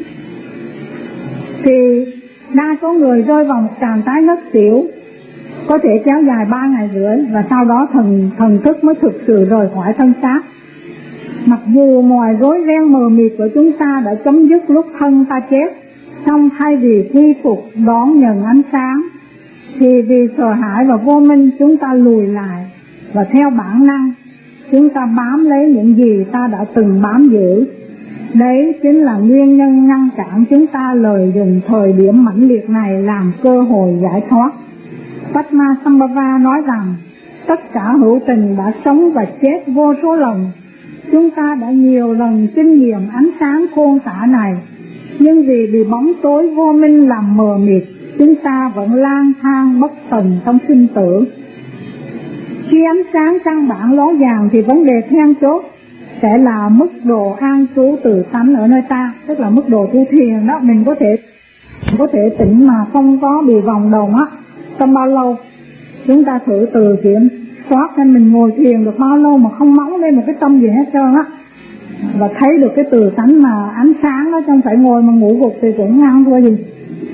Thì đa số người rơi vào một trạng thái ngất xỉu có thể kéo dài ba ngày rưỡi, và sau đó thần, thần thức mới thực sự rời khỏi thân xác. Mặc dù mọi rối ren mờ mịt của chúng ta đã chấm dứt lúc thân ta chết, song thay vì quy phục đón nhận ánh sáng, thì vì sợ hãi và vô minh chúng ta lùi lại, và theo bản năng chúng ta bám lấy những gì ta đã từng bám giữ. Đấy chính là nguyên nhân ngăn cản chúng ta lợi dụng thời điểm mãnh liệt này làm cơ hội giải thoát. Padmasambhava nói rằng tất cả hữu tình đã sống và chết vô số lần. Chúng ta đã nhiều lần kinh nghiệm ánh sáng khôn tả này, nhưng vì bị bóng tối vô minh làm mờ mịt, chúng ta vẫn lang thang bất tận trong sinh tử. Khi ánh sáng căn bản ló dạng thì vấn đề then chốt sẽ là mức độ an trú từ tánh ở nơi ta, tức là mức độ tu thiền đó. Mình có thể có thể tỉnh mà không có bị vòng đồng á, trong bao lâu. Chúng ta thử từ kiểm soát nên mình ngồi thiền được bao lâu mà không móng lên một cái tâm gì hết trơn á, và thấy được cái từ tánh mà ánh sáng đó, không phải ngồi mà ngủ gục thì cũng ngang thua gì.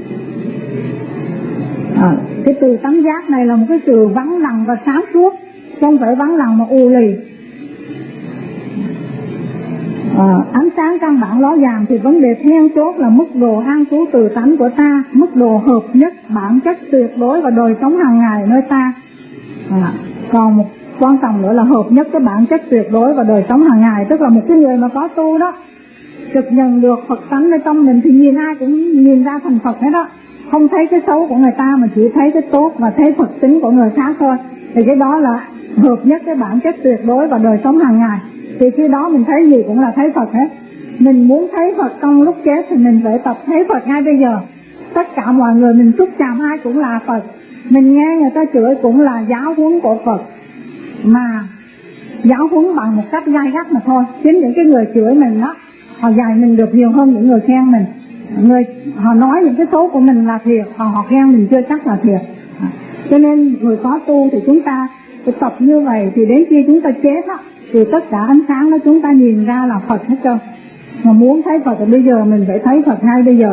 À, cái từ tánh giác này là một cái từ vắng lặng và sáng suốt, không phải vắng lặng mà u lì. À, ánh sáng căn bản rõ ràng thì vấn đề then chốt là mức độ an trú từ tánh của ta, mức độ hợp nhất bản chất tuyệt đối và đời sống hàng ngày nơi ta. À, còn một quan trọng nữa là hợp nhất cái bản chất tuyệt đối và đời sống hàng ngày, tức là một cái người mà có tu đó, trực nhận được Phật tánh ở trong mình thì nhìn ai cũng nhìn ra thành Phật hết đó, không thấy cái xấu của người ta mà chỉ thấy cái tốt và thấy Phật tính của người khác thôi. Thì cái đó là hợp nhất cái bản chất tuyệt đối và đời sống hàng ngày. Thì khi đó mình thấy gì cũng là thấy Phật hết. Mình muốn thấy Phật trong lúc chết thì mình phải tập thấy Phật ngay bây giờ. Tất cả mọi người mình xúc chạm ai cũng là Phật, mình nghe người ta chửi cũng là giáo huấn của Phật, mà giáo huấn bằng một cách gai gắt mà thôi. Chính những cái người chửi mình đó, họ dạy mình được nhiều hơn những người khen mình. Người họ nói những cái xấu của mình là thiệt, còn họ khen mình chưa chắc là thiệt. Cho nên người có tu thì chúng ta phải tập như vậy, thì đến khi chúng ta chết á thì tất cả ánh sáng đó chúng ta nhìn ra là Phật hết trơn. Mà muốn thấy Phật thì bây giờ mình phải thấy Phật ngay bây giờ.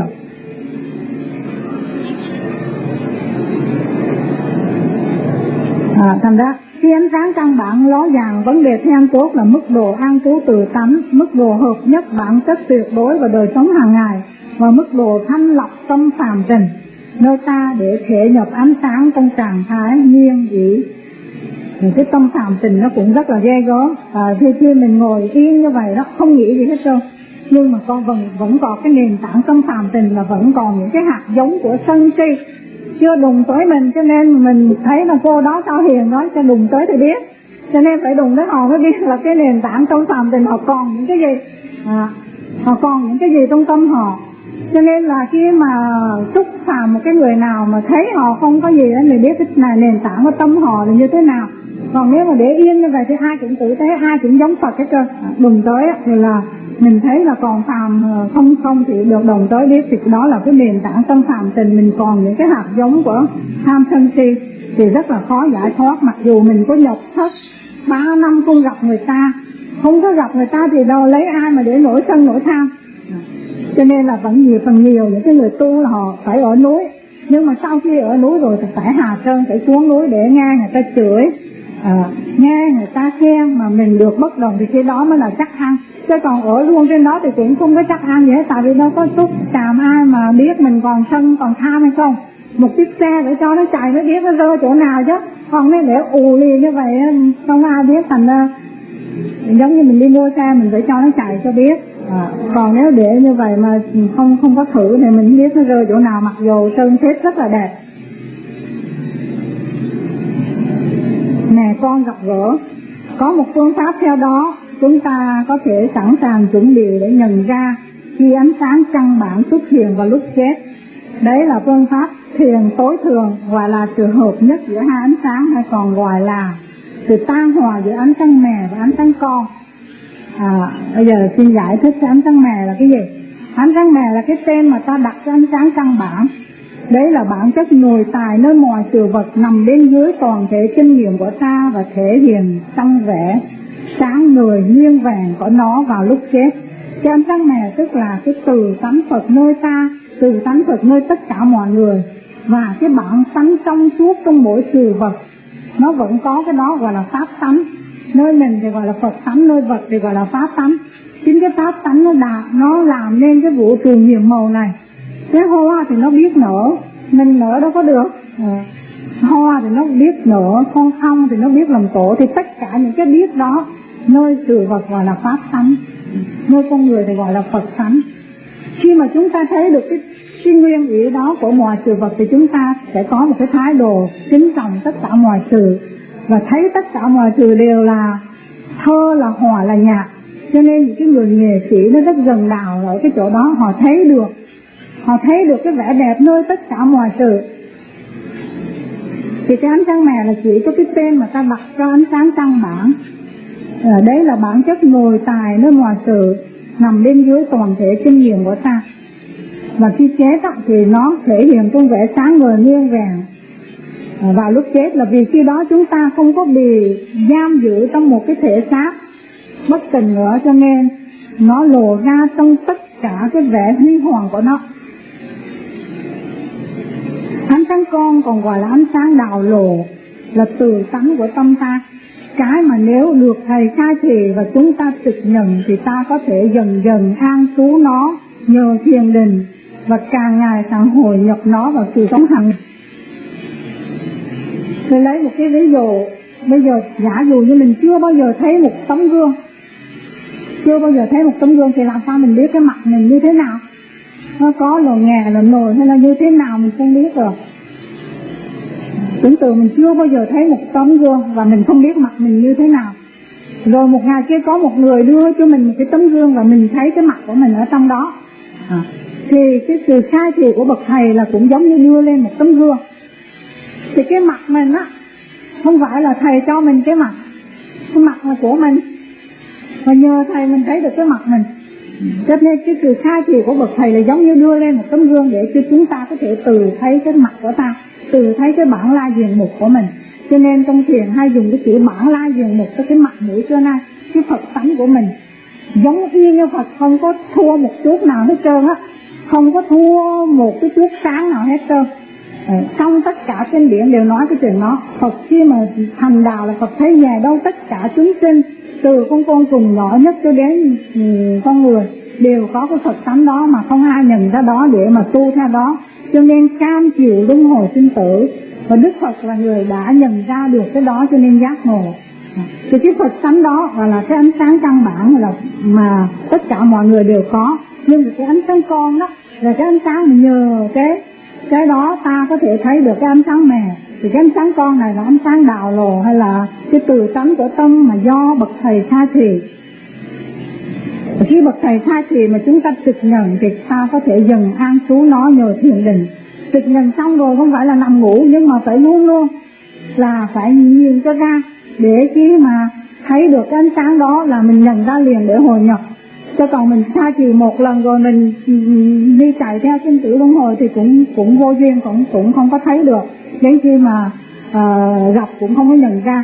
À, thành ra khi ánh sáng căn bản rõ ràng, vấn đề then chốt là mức độ an trú từ tánh, mức độ hợp nhất bản chất tuyệt đối và đời sống hàng ngày, và mức độ thanh lọc tâm phàm trần nơi ta để thể nhập ánh sáng trong trạng thái nhiên dĩ. Cái tâm phàm trần nó cũng rất là ghê gớm. À, khi khi mình ngồi yên như vậy đó, không nghĩ gì hết trơn, nhưng mà con vẫn vẫn còn cái nền tảng tâm phàm trần là vẫn còn những cái hạt giống của sân si chưa đụng tới mình, cho nên mình thấy là cô đó sao hiền nói cho đụng tới thì biết, cho nên phải đụng tới họ mới biết là cái nền tảng trong phàm trần họ còn những cái gì, à, họ còn những cái gì trong tâm họ. Cho nên là khi mà xúc phạm một cái người nào mà thấy họ không có gì đó, mình biết cái này nền tảng của tâm họ là như thế nào. Còn nếu mà để yên như vậy thì ai cũng tự thấy, ai cũng giống Phật hết trơn. Đụng tới thì là mình thấy là còn phàm, không không thì được đồng tới biết, thì đó là cái nền tảng tâm phàm tình. Mình còn những cái hạt giống của tham sân si thì rất là khó giải thoát. Mặc dù mình có nhọc thất bao năm không gặp người ta, không có gặp người ta thì đâu lấy ai mà để nổi sân nổi tham. Cho nên là vẫn nhiều phần nhiều những cái người tu là họ phải ở núi, nhưng mà sau khi ở núi rồi thì phải hạ sơn, phải xuống núi để nghe người ta chửi, à, nghe người ta khen mà mình được bất đồng, thì cái đó mới là chắc ăn. Chứ còn ở luôn trên đó thì cũng không có chắc ăn gì hết, tại vì đâu có xúc chạm ai mà biết mình còn sân còn tham hay không. Một chiếc xe để cho nó chạy mới biết nó rơi chỗ nào chứ, còn nếu để ù lì như vậy không ai biết. Thành ra giống như mình đi mua xe mình phải cho nó chạy cho biết. À, còn nếu để như vậy mà không không có thử thì mình biết nó rơi chỗ nào, mặc dù sơn xếp rất là đẹp. Nè con gặp gỡ, có một phương pháp theo đó chúng ta có thể sẵn sàng chuẩn bị để nhận ra khi ánh sáng căn bản xuất hiện vào lúc chết. Đấy là phương pháp thiền tối thường, gọi là sự hợp nhất giữa hai ánh sáng, hay còn gọi là sự tan hòa giữa ánh sáng mẹ và ánh sáng con. À, bây giờ xin giải thích cái ánh sáng mẹ là cái gì. Ánh sáng mẹ là cái tên mà ta đặt cho ánh sáng căn bản. Đấy là bản chất nội tại nơi mọi sự vật nằm bên dưới toàn thể kinh nghiệm của ta, và thể hiện trong vẻ sáng người nguyên vẹn của nó vào lúc chết. Cái ánh sáng mẹ tức là cái từ tánh Phật nơi ta, từ tánh Phật nơi tất cả mọi người, và cái bản tánh trong suốt trong mỗi sự vật. Nó vẫn có cái đó gọi là pháp tánh. Nơi mình thì gọi là Phật tánh, nơi vật thì gọi là pháp tánh. Chính cái pháp tánh nó đạt, nó làm nên cái vũ trụ nhiều màu này. Cái hoa thì nó biết nở, mình nở đâu có được. À, hoa thì nó biết nở, con ong thì nó biết làm tổ. Thì tất cả những cái biết đó, nơi sự vật gọi là pháp tánh, nơi con người thì gọi là Phật tánh. Khi mà chúng ta thấy được cái, cái nguyên lý đó của mọi sự vật thì chúng ta sẽ có một cái thái độ kính trọng tất cả mọi sự, và thấy tất cả mọi sự đều là thơ, là hòa, là nhạc. Cho nên những cái người nghệ sĩ nó rất gần đạo ở cái chỗ đó, họ thấy được họ thấy được cái vẻ đẹp nơi tất cả mọi sự. Thì cái ánh sáng mẹ là chỉ có cái tên mà ta đặt cho ánh sáng căn bản. À, đấy là bản chất nội tài nơi ngoài sự nằm bên dưới toàn thể kinh nghiệm của ta. Và khi chết á, thì nó thể hiện trong vẻ sáng ngời nguyên vẹn à, vào lúc chết, là vì khi đó chúng ta không có bị giam giữ trong một cái thể xác bất tỉnh nữa, cho nên nó lộ ra trong tất cả cái vẻ huy hoàng của nó. Ánh sáng con còn gọi là ánh sáng đạo lộ, là từ tánh của tâm ta, cái mà nếu được thầy khai thị và chúng ta thực nhận thì ta có thể dần dần an trú nó nhờ thiền định, và càng ngày càng hồi nhập nó vào sự sống hằng. Tôi lấy một cái ví dụ, bây giờ giả dụ như mình chưa bao giờ thấy một tấm gương, chưa bao giờ thấy một tấm gương thì làm sao mình biết cái mặt mình như thế nào? Nó có lồi nghè lồi nồi hay là như thế nào mình không biết rồi. Tưởng tượng mình chưa bao giờ thấy một tấm gương và mình không biết mặt mình như thế nào. Rồi một ngày kia có một người đưa cho mình một cái tấm gương và mình thấy cái mặt của mình ở trong đó. À, thì cái sự khai thị của bậc thầy là cũng giống như đưa lên một tấm gương. Thì cái mặt mình á, không phải là thầy cho mình cái mặt, cái mặt là của mình, và nhờ thầy mình thấy được cái mặt mình. Cho nên cái sự khai thị của bậc thầy là giống như đưa lên một tấm gương để cho chúng ta có thể từ thấy cái mặt của ta, từ thấy cái bản lai diện mục của mình. Cho nên trong thiền hay dùng cái chữ bản lai diện mục cho cái mặt mũi xưa nay, cái Phật tánh của mình giống y như Phật, không có thua một chút nào hết trơn á, không có thua một cái chút sáng nào hết trơn. Trong tất cả kinh điển đều nói cái chuyện đó. Phật khi mà thành đạo là Phật thấy về đâu tất cả chúng sinh, từ con côn trùng nhỏ nhất cho đến con người đều có cái Phật tánh đó, mà không ai nhận ra đó để mà tu theo đó. Cho nên cam chịu luân hồi sinh tử, và Đức Phật là người đã nhận ra được cái đó cho nên giác ngộ. Thì cái Phật tánh đó gọi là cái ánh sáng căn bản là mà tất cả mọi người đều có. Nhưng cái ánh sáng con đó là cái ánh sáng mà nhờ cái cái đó ta có thể thấy được cái ánh sáng mè. Thì cái ánh sáng con này là ánh sáng đạo lộ, hay là cái từ tánh của tâm mà do bậc thầy khai thị. Khi bậc thầy khai thị mà chúng ta thực nhận thì ta có thể dần an trú nó nhờ thiền định. Thực nhận xong rồi không phải là nằm ngủ, nhưng mà phải luôn luôn là phải nhìn cho ra, để khi mà thấy được cái ánh sáng đó là mình nhận ra liền để hồi nhập. Chứ còn mình khai thị một lần rồi mình đi chạy theo sinh tử luân hồi thì cũng cũng vô duyên, cũng cũng không có thấy được. Đến khi mà uh, gặp cũng không có nhận ra.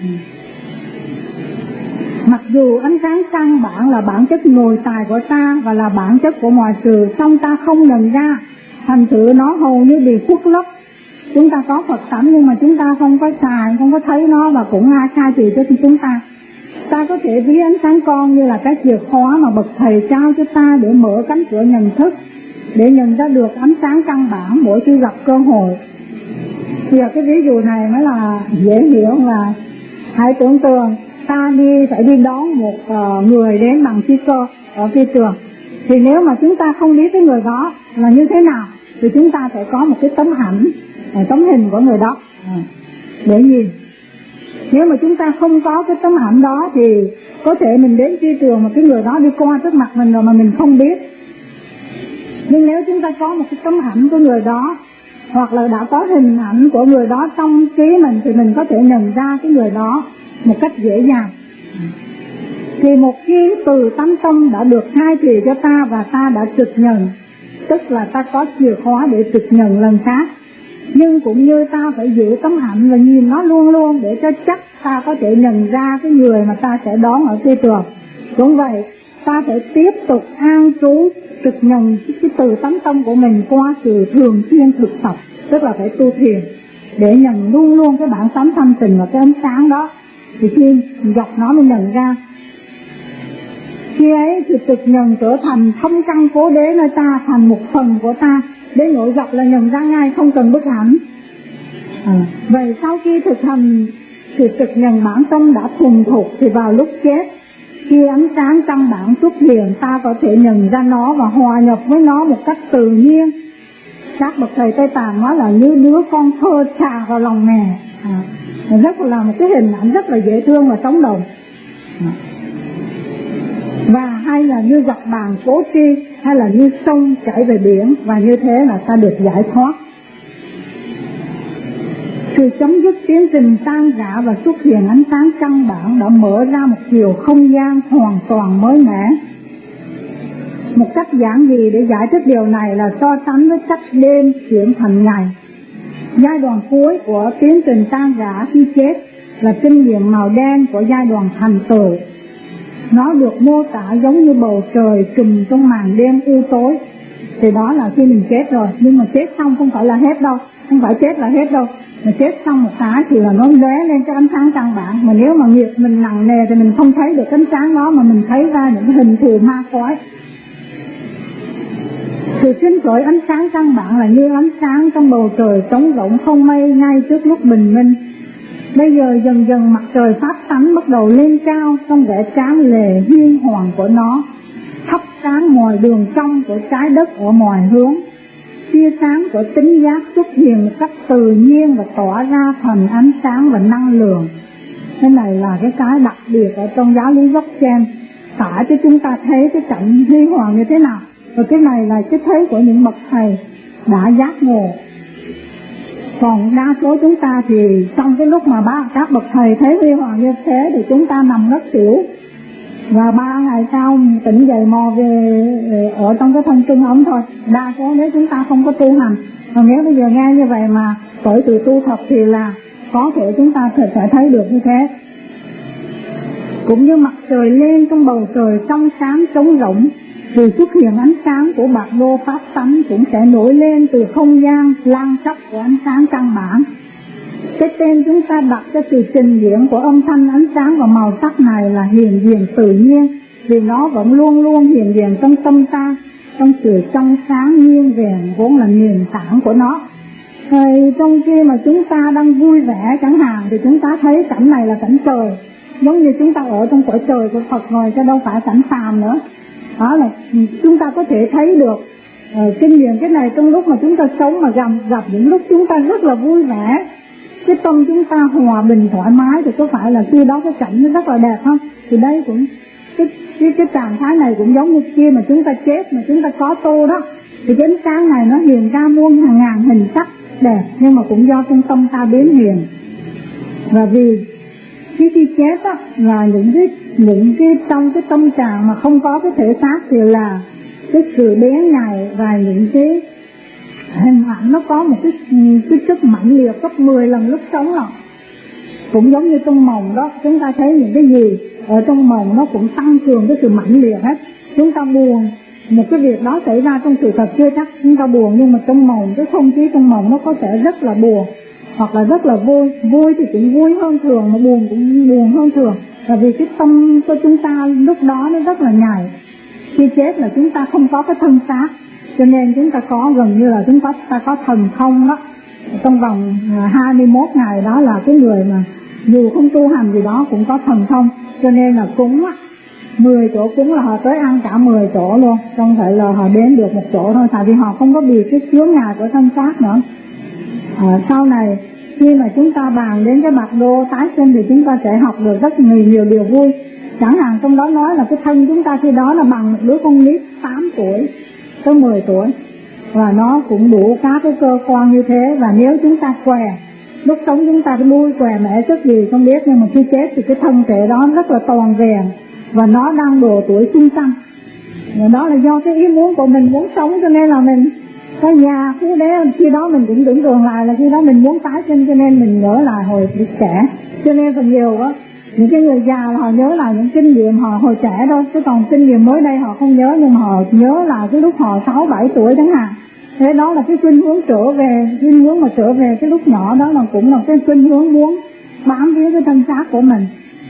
Mặc dù ánh sáng căn bản là bản chất nội tài của ta và là bản chất của mọi sự, song ta không nhận ra, thành thử nó hầu như bị khuất lấp. Chúng ta có Phật tánh nhưng mà chúng ta không có xài, không có thấy nó, và cũng ai khai thị cho chúng ta. Ta có thể ví ánh sáng con như là cái chìa khóa mà bậc thầy trao cho ta để mở cánh cửa nhận thức, để nhận ra được ánh sáng căn bản mỗi khi gặp cơ hội. Thì cái ví dụ này mới là dễ hiểu. Là hãy tưởng tượng ta đi phải đi đón một uh, người đến bằng phi cơ ở phi trường, thì nếu mà chúng ta không biết cái người đó là như thế nào thì chúng ta phải có một cái tấm ảnh, tấm hình của người đó để nhìn. Nếu mà chúng ta không có cái tấm ảnh đó thì có thể mình đến phi trường mà cái người đó đi qua trước mặt mình rồi mà mình không biết. Nhưng nếu chúng ta có một cái tấm ảnh của người đó, hoặc là đã có hình ảnh của người đó trong trí mình, thì mình có thể nhận ra cái người đó một cách dễ dàng. Thì một khi từ tánh tâm đã được khai thị cho ta và ta đã trực nhận, tức là ta có chìa khóa để trực nhận lần khác. Nhưng cũng như ta phải giữ tấm ảnh và nhìn nó luôn luôn để cho chắc ta có thể nhận ra cái người mà ta sẽ đón ở phi trường. Cũng vậy, ta phải tiếp tục an trú trực nhận cái từ tánh tâm của mình qua sự thường xuyên thực tập, tức là phải tu thiền để nhận luôn luôn cái bản tánh thanh tịnh và cái ánh sáng đó. Thì khi gặp nó mới nhận ra. Khi ấy thì thực nhận trở thành thông căn cố đế nơi ta, thành một phần của ta. Đến nỗi gặp là nhận ra ngay, không cần bức ảnh. À, vậy sau khi thực hành thì thực nhận bản tâm đã thuần thục, thì vào lúc chết, khi ánh sáng căn bản xuất hiện, ta có thể nhận ra nó và hòa nhập với nó một cách tự nhiên. Các bậc thầy Tây Tạng nói là như đứa con thơ trà vào lòng mẹ. À, rất là một cái hình ảnh rất là dễ thương và sống động. À, và hay là như giặc bàn cố tri, hay là như sông chảy về biển, và như thế là ta được giải thoát. Sự chấm dứt tiến trình tan rã và xuất hiện ánh sáng căn bản đã mở ra một chiều không gian hoàn toàn mới mẻ. Một cách giản dị để giải thích điều này là so sánh với cách đêm chuyển thành ngày. Giai đoạn cuối của tiến trình tan rã khi chết là kinh nghiệm màu đen của giai đoạn thành tựu. Nó được mô tả giống như bầu trời trùm trong màn đêm u tối. Thì đó là khi mình chết rồi, nhưng mà chết xong không phải là hết đâu, không phải chết là hết đâu. Mà chết xong một cái thì là nó lóe lên cái ánh sáng căn bản. Mà nếu mà nghiệp mình nặng nề thì mình không thấy được ánh sáng đó, mà mình thấy ra những cái hình thù ma quái. Sự sinh khởi ánh sáng căn bản là như ánh sáng trong bầu trời trống rỗng không mây ngay trước lúc bình minh. Bây giờ dần dần mặt trời pháp tánh bắt đầu lên cao trong vẻ tráng lệ huy hoàng của nó, thắp sáng mọi đường cong của trái đất ở mọi hướng. Tia sáng của tính giác xuất hiện một cách tự nhiên và tỏa ra thành ánh sáng và năng lượng. Cái này là cái cái đặc biệt ở trong giáo lý Dzogchen, tả cho chúng ta thấy cái cảnh huy hoàng như thế nào. Và cái này là cái thấy của những bậc thầy đã giác ngộ. Còn đa số chúng ta thì trong cái lúc mà ba các bậc thầy thấy huy hoàng như thế thì chúng ta nằm rất xỉu. Và ba ngày sau tỉnh dậy mò về ở trong cái thân trung ấm thôi. Đa số nếu chúng ta không có tu hành. Còn nếu bây giờ nghe như vậy mà bởi từ tu thật thì là có thể chúng ta sẽ thấy được như thế. Cũng như mặt trời lên trong bầu trời trong sáng trống rỗng, thì xuất hiện ánh sáng của bạc đô pháp tánh cũng sẽ nổi lên từ không gian lan khắp của ánh sáng căn bản. Cái tên chúng ta đặt cho sự trình diễn của âm thanh, ánh sáng và màu sắc này là hiện diện tự nhiên, vì nó vẫn luôn luôn hiện diện trong tâm ta, trong sự trong sáng nhiên vẹn vốn là nền tảng của nó. Rồi trong khi mà chúng ta đang vui vẻ chẳng hạn thì chúng ta thấy cảnh này là cảnh trời, giống như chúng ta ở trong cõi trời của Phật rồi, chứ đâu phải cảnh phàm nữa. Đó là chúng ta có thể thấy được uh, kinh nghiệm cái này trong lúc mà chúng ta sống, mà gặp, gặp những lúc chúng ta rất là vui vẻ, cái tâm chúng ta hòa bình thoải mái, thì có phải là khi đó cái cảnh nó rất là đẹp không? Thì đây cũng cái cái cái trạng thái này cũng giống như khi mà chúng ta chết mà chúng ta có tu đó, thì cái ánh sáng này nó hiện ra muôn hàng ngàn hình sắc đẹp, nhưng mà cũng do trong tâm ta biến hiện. Và vì khi khi chết á là những cái những cái trong cái tâm trạng mà không có cái thể xác thì là cái sự bén nhạy và những cái hình ảnh nó có một cái cái sức mạnh liệt gấp mười lần lúc sống rồi. Cũng giống như trong mộng đó, chúng ta thấy những cái gì ở trong mộng nó cũng tăng cường cái sự mạnh liệt hết. Chúng ta buồn, một cái việc đó xảy ra trong sự thật chưa chắc chúng ta buồn, nhưng mà trong mộng, cái không khí trong mộng nó có thể rất là buồn hoặc là rất là vui. Vui thì cũng vui hơn thường, mà buồn cũng buồn hơn thường, là vì cái tâm của chúng ta lúc đó nó rất là nhạy. Khi chết là chúng ta không có cái thân xác, cho nên chúng ta có gần như là chúng ta, ta có thần thông đó. Trong vòng hai mươi mốt ngày đó là cái người mà dù không tu hành gì đó cũng có thần thông. Cho nên là cúng á, mười chỗ cúng là họ tới ăn cả mười chỗ luôn, không phải là họ đến được một chỗ thôi, tại vì họ không có bị cái chướng ngại của thân xác nữa. À, sau này khi mà chúng ta bàn đến cái bạc đô tái sinh thì chúng ta sẽ học được rất nhiều, nhiều điều vui. Chẳng hạn trong đó nói là cái thân chúng ta khi đó là bằng một đứa con nít tám tuổi tới mười tuổi, và nó cũng đủ các cái cơ quan như thế. Và nếu chúng ta què, lúc sống chúng ta cái đuôi què mẻ sức gì không biết, nhưng mà khi chết thì cái thân thể đó rất là toàn vẹn và nó đang độ tuổi trung tâm. Và đó là do cái ý muốn của mình muốn sống, cho nên là mình có già khi đấy, khi đó mình cũng tưởng tượng lại là khi đó mình muốn tái sinh, cho nên mình nhớ lại hồi trẻ. Cho nên phần nhiều đó, những cái người già là họ nhớ lại những kinh nghiệm họ hồi trẻ thôi, chứ còn kinh nghiệm mới đây họ không nhớ, nhưng mà họ nhớ là cái lúc họ sáu bảy tuổi chẳng hạn. Thế đó là cái khuynh hướng trở về, khuynh hướng mà trở về cái lúc nhỏ đó là cũng là cái khuynh hướng muốn bám víu cái thân xác của mình.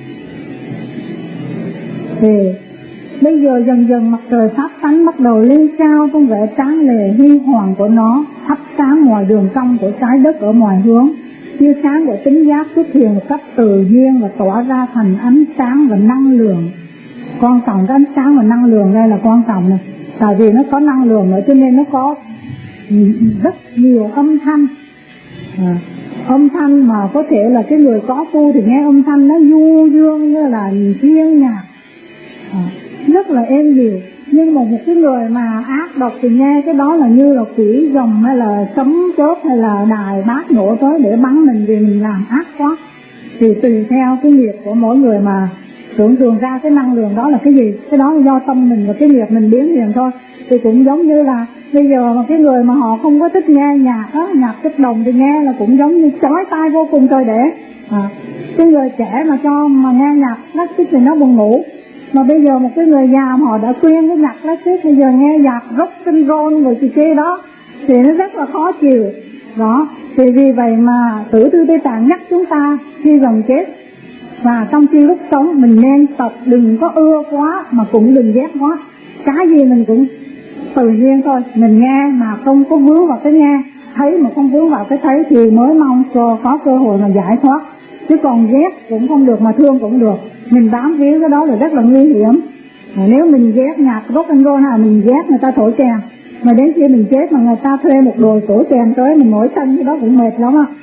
Thì bây giờ dần dần mặt trời pháp tánh bắt đầu lên cao trong vẻ tráng lệ huy hoàng của nó, thắp sáng mọi đường cong của trái đất ở mọi hướng. Tia sáng của tính giác xuất hiện một cách tự nhiên và tỏa ra thành ánh sáng và năng lượng. Quan trọng cái ánh sáng và năng lượng đây là quan trọng này, tại vì nó có năng lượng nữa cho nên nó có rất nhiều âm thanh. À, âm thanh mà có thể là cái người có tu thì nghe âm thanh nó du dương như là thiên nhạc, à, rất là êm dịu. Nhưng mà một cái người mà ác độc thì nghe cái đó là như là quỷ rồng hay là sấm chớp hay là đài bát nổ tới để bắn mình vì mình làm ác quá. Thì tùy theo cái nghiệp của mỗi người mà tưởng tượng ra cái năng lượng đó là cái gì. Cái đó là do tâm mình và cái nghiệp mình biến hiện thôi. Thì cũng giống như là bây giờ mà cái người mà họ không có thích nghe nhạc đó, nhạc kích động thì nghe là cũng giống như chói tai vô cùng trời để. À, cái người trẻ mà cho mà nghe nhạc classic thì nó buồn ngủ. Mà bây giờ một cái người già mà họ đã quen cái nhạc classic, bây giờ nghe nhạc rock and roll rồi gì kia đó thì nó rất là khó chịu. Đó, thì vì vậy mà Tử Tư Tây Tạng nhắc chúng ta khi gần chết và trong khi lúc sống mình nên tập đừng có ưa quá mà cũng đừng ghét quá. Cái gì mình cũng tự nhiên thôi, mình nghe mà không có vướng vào cái nghe, thấy mà không vướng vào cái thấy thì mới mong cho có cơ hội mà giải thoát. Chứ còn ghét cũng không được mà thương cũng được. Mình bám víu cái đó là rất là nguy hiểm. À, nếu mình ghét nhạc rock and roll hay mình ghét người ta thổi kèn, mà đến khi mình chết mà người ta thuê một đội thổi kèn tới mình nổi sân cái đó cũng mệt lắm á.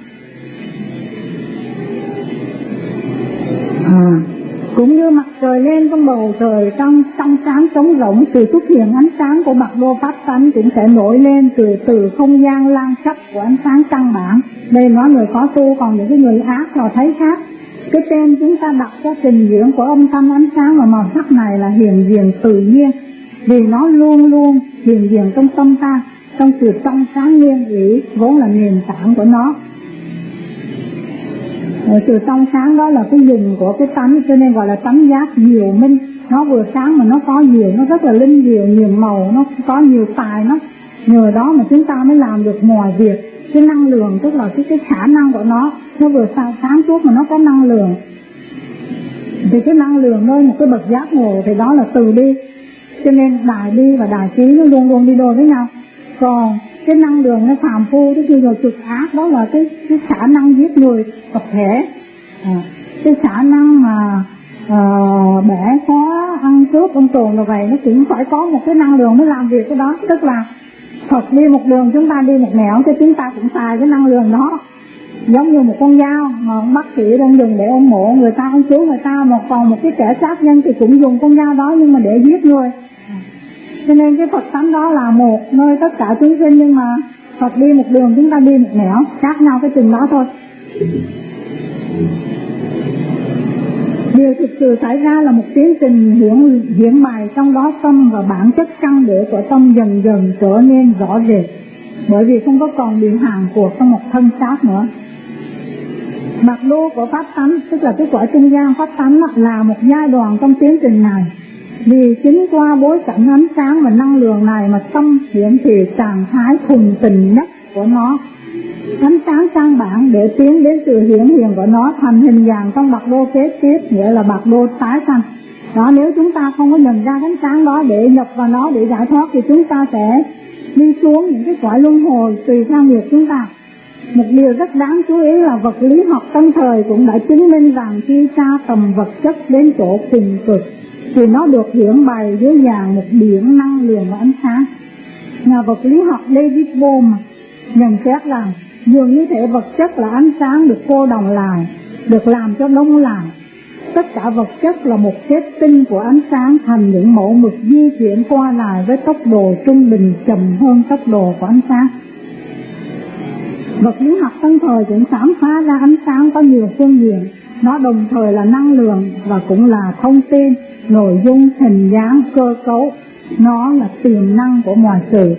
À, cũng như mặt trời lên trong bầu trời trong trong sáng trống rỗng, từ xuất hiện ánh sáng của Bạc Đô Pháp Tánh cũng sẽ nổi lên từ từ không gian lan khắp của ánh sáng căn bản. Đây nói người có tu, còn những cái người ác họ thấy khác. Cái tên chúng ta đặt cho trình diễn của âm thanh ánh sáng và màu sắc này là hiện diện tự nhiên, vì nó luôn luôn hiện diện trong tâm ta, trong sự trong sáng nguyên ủy vốn là nền tảng của nó. Sự trong sáng đó là cái dùng của cái tánh, cho nên gọi là tánh giác diệu minh. Nó vừa sáng mà nó có diệu, nó rất là linh diệu, nhiều màu, nó có nhiều tài, nó nhờ đó mà chúng ta mới làm được mọi việc. Cái năng lượng tức là cái, cái khả năng của nó, nó vừa sáng, sáng suốt mà nó có năng lượng. Thì cái năng lượng nơi một cái bậc giác ngộ thì đó là từ bi. Cho nên đại bi và đại trí nó luôn luôn đi đôi với nhau. Còn cái năng lượng nó phàm phu, cái kia rồi trực ác đó là cái, cái khả năng giết người tập thể. À, cái khả năng mà uh, bẻ khóa, ăn cướp, ăn trộm rồi vậy, nó cũng phải có một cái năng lượng mới làm việc cái đó. Tức là Phật đi một đường, chúng ta đi một nẻo, thì chúng ta cũng xài cái năng lượng đó. Giống như một con dao mà ông bác sĩ đang dùng để ôm mộ người ta, ông cứu người ta, mà còn một cái kẻ sát nhân thì cũng dùng con dao đó nhưng mà để giết người. Cho nên cái Phật tánh đó là một nơi tất cả chúng sinh, nhưng mà Phật đi một đường, chúng ta đi một nẻo, khác nhau cái chừng đó thôi. Điều thực sự xảy ra là một tiến trình hiển, hiển bày, trong đó tâm và bản chất căn để của tâm dần dần trở nên rõ rệt, bởi vì không có còn bị hàng cuộc trong một thân xác nữa. Bạc đô của Pháp tánh, tức là cái quả trung gian Pháp tánh là một giai đoạn trong tiến trình này. Vì chính qua bối cảnh ánh sáng và năng lượng này mà tâm hiển thị trạng thái thuần tình nhất của nó. Ánh sáng căn bản để tiến đến sự hiển hiện của nó thành hình dạng trong bạc đô kế tiếp, nghĩa là bạc đô tái sanh. Đó, nếu chúng ta không có nhận ra ánh sáng đó để nhập vào nó để giải thoát thì chúng ta sẽ đi xuống những cái cõi luân hồi tùy theo nghiệp chúng ta. Một điều rất đáng chú ý là vật lý học tân thời cũng đã chứng minh rằng khi tra tầm vật chất đến chỗ cùng cực thì nó được hiển bày dưới dạng một biển năng lượng và ánh sáng. Nhà vật lý học David Bohm nhận xét rằng dường như thể vật chất là ánh sáng được cô đồng lại, được làm cho đông lại. Tất cả vật chất là một kết tinh của ánh sáng thành những mẫu mực di chuyển qua lại với tốc độ trung bình chậm hơn tốc độ của ánh sáng. Vật lý học tân thời cũng khám phá ra ánh sáng có nhiều phương diện. Nó đồng thời là năng lượng và cũng là thông tin, nội dung, hình dáng, cơ cấu. Nó là tiềm năng của mọi sự.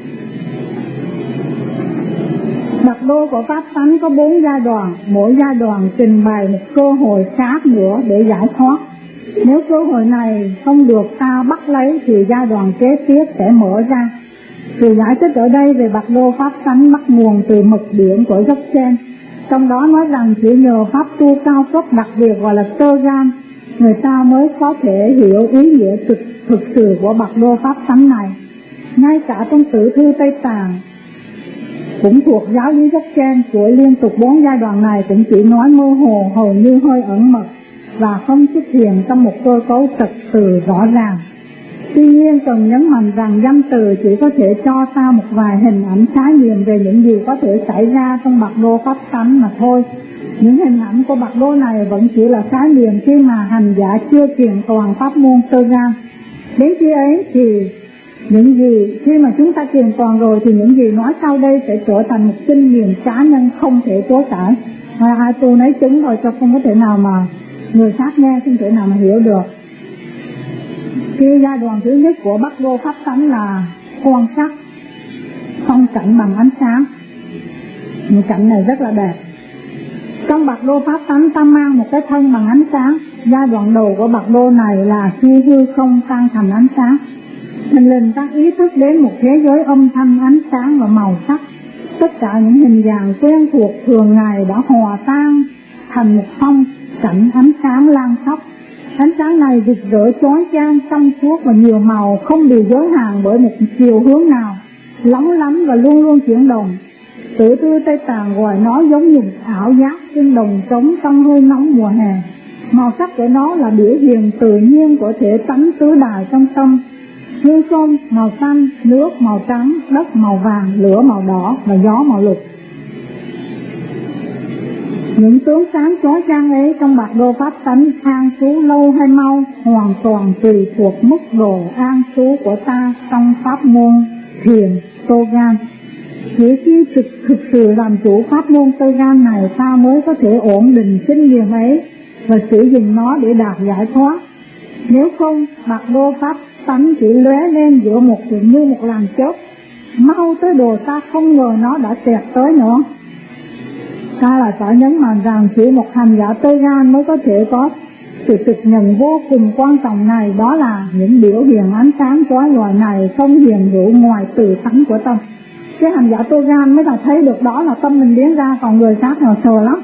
Bạc đô của Pháp tánh có bốn giai đoạn, mỗi giai đoạn trình bày một cơ hội khác nữa để giải thoát. Nếu cơ hội này không được ta bắt lấy thì giai đoạn kế tiếp sẽ mở ra. Sự giải thích ở đây về bạc đô Pháp tánh bắt nguồn từ mật điển của gốc trên. Trong đó nói rằng chỉ nhờ pháp tu cao cấp đặc biệt gọi là tơ gan, người ta mới có thể hiểu ý nghĩa thực, thực sự của bạc đô Pháp tánh này. Ngay cả trong Tử Thư Tây Tạng cũng thuộc giáo lý gốc trên, chuỗi liên tục bốn giai đoạn này cũng chỉ nói mơ hồ, hầu như hơi ẩn mật và không xuất hiện trong một cơ cấu trật tự rõ ràng. Tuy nhiên cần nhấn mạnh rằng danh từ chỉ có thể cho ta một vài hình ảnh khái niệm về những gì có thể xảy ra trong bạc đô Pháp tánh mà thôi. Những hình ảnh của bạc đô này vẫn chỉ là khái niệm khi mà hành giả chưa kiện toàn pháp môn tơ gan. Đến khi ấy thì những gì, khi mà chúng ta kiện toàn rồi thì những gì nói sau đây sẽ trở thành một kinh nghiệm cá nhân không thể chối cãi. Và ai tu nấy chứng rồi, cho không có thể nào mà người khác nghe không thể nào mà hiểu được. Cái giai đoạn thứ nhất của Bát Đô Pháp Tánh là quan sát phong cảnh bằng ánh sáng. Những cảnh này rất là đẹp. Trong Bát Đô Pháp Tánh ta mang một cái thân bằng ánh sáng. Giai đoạn đầu của Bát Đô này là khi hư không tan thành ánh sáng. Thần linh ta ý thức đến một thế giới âm thanh, ánh sáng và màu sắc. Tất cả những hình dạng quen thuộc thường ngày đã hòa tan thành một phong cảnh ánh sáng lan khắp. Ánh sáng này rực rỡ chói chang, trong suốt và nhiều màu, không bị giới hạn bởi một chiều hướng nào, lóng lánh và luôn luôn chuyển động. Tử thư Tây Tạng gọi nó giống như ảo giác trên đồng trống trong hơi nóng mùa hè. Màu sắc của nó là biểu hiện tự nhiên của thể tánh tứ đại trong tâm. Hương không màu xanh, nước màu trắng, đất màu vàng, lửa màu đỏ và gió màu lục. Những tướng sáng chói chang ấy trong Bát Đô Pháp Tánh an trú lâu hay mau hoàn toàn tùy thuộc mức độ an trú của ta trong pháp môn thiền tô gan. Chỉ khi thực, thực sự làm chủ pháp môn tô gan này, ta mới có thể ổn định kinh nghiệm ấy và sử dụng nó để đạt giải thoát. Nếu không, Bát Đô Pháp Tánh chỉ lóe lên giữa một như một làn chớp, mau tới đồ ta không ngờ nó đã xẹt tới nữa. Ta là phải nhấn mạnh rằng chỉ một hành giả tây gan mới có thể có sự thực nhận vô cùng quan trọng này, đó là những biểu hiện ánh sáng chói lòa này không hiện hữu ngoài tự tánh của tâm. Cái hành giả tây gan mới là thấy được đó là tâm mình biến ra, còn người khác nào sờ lắm.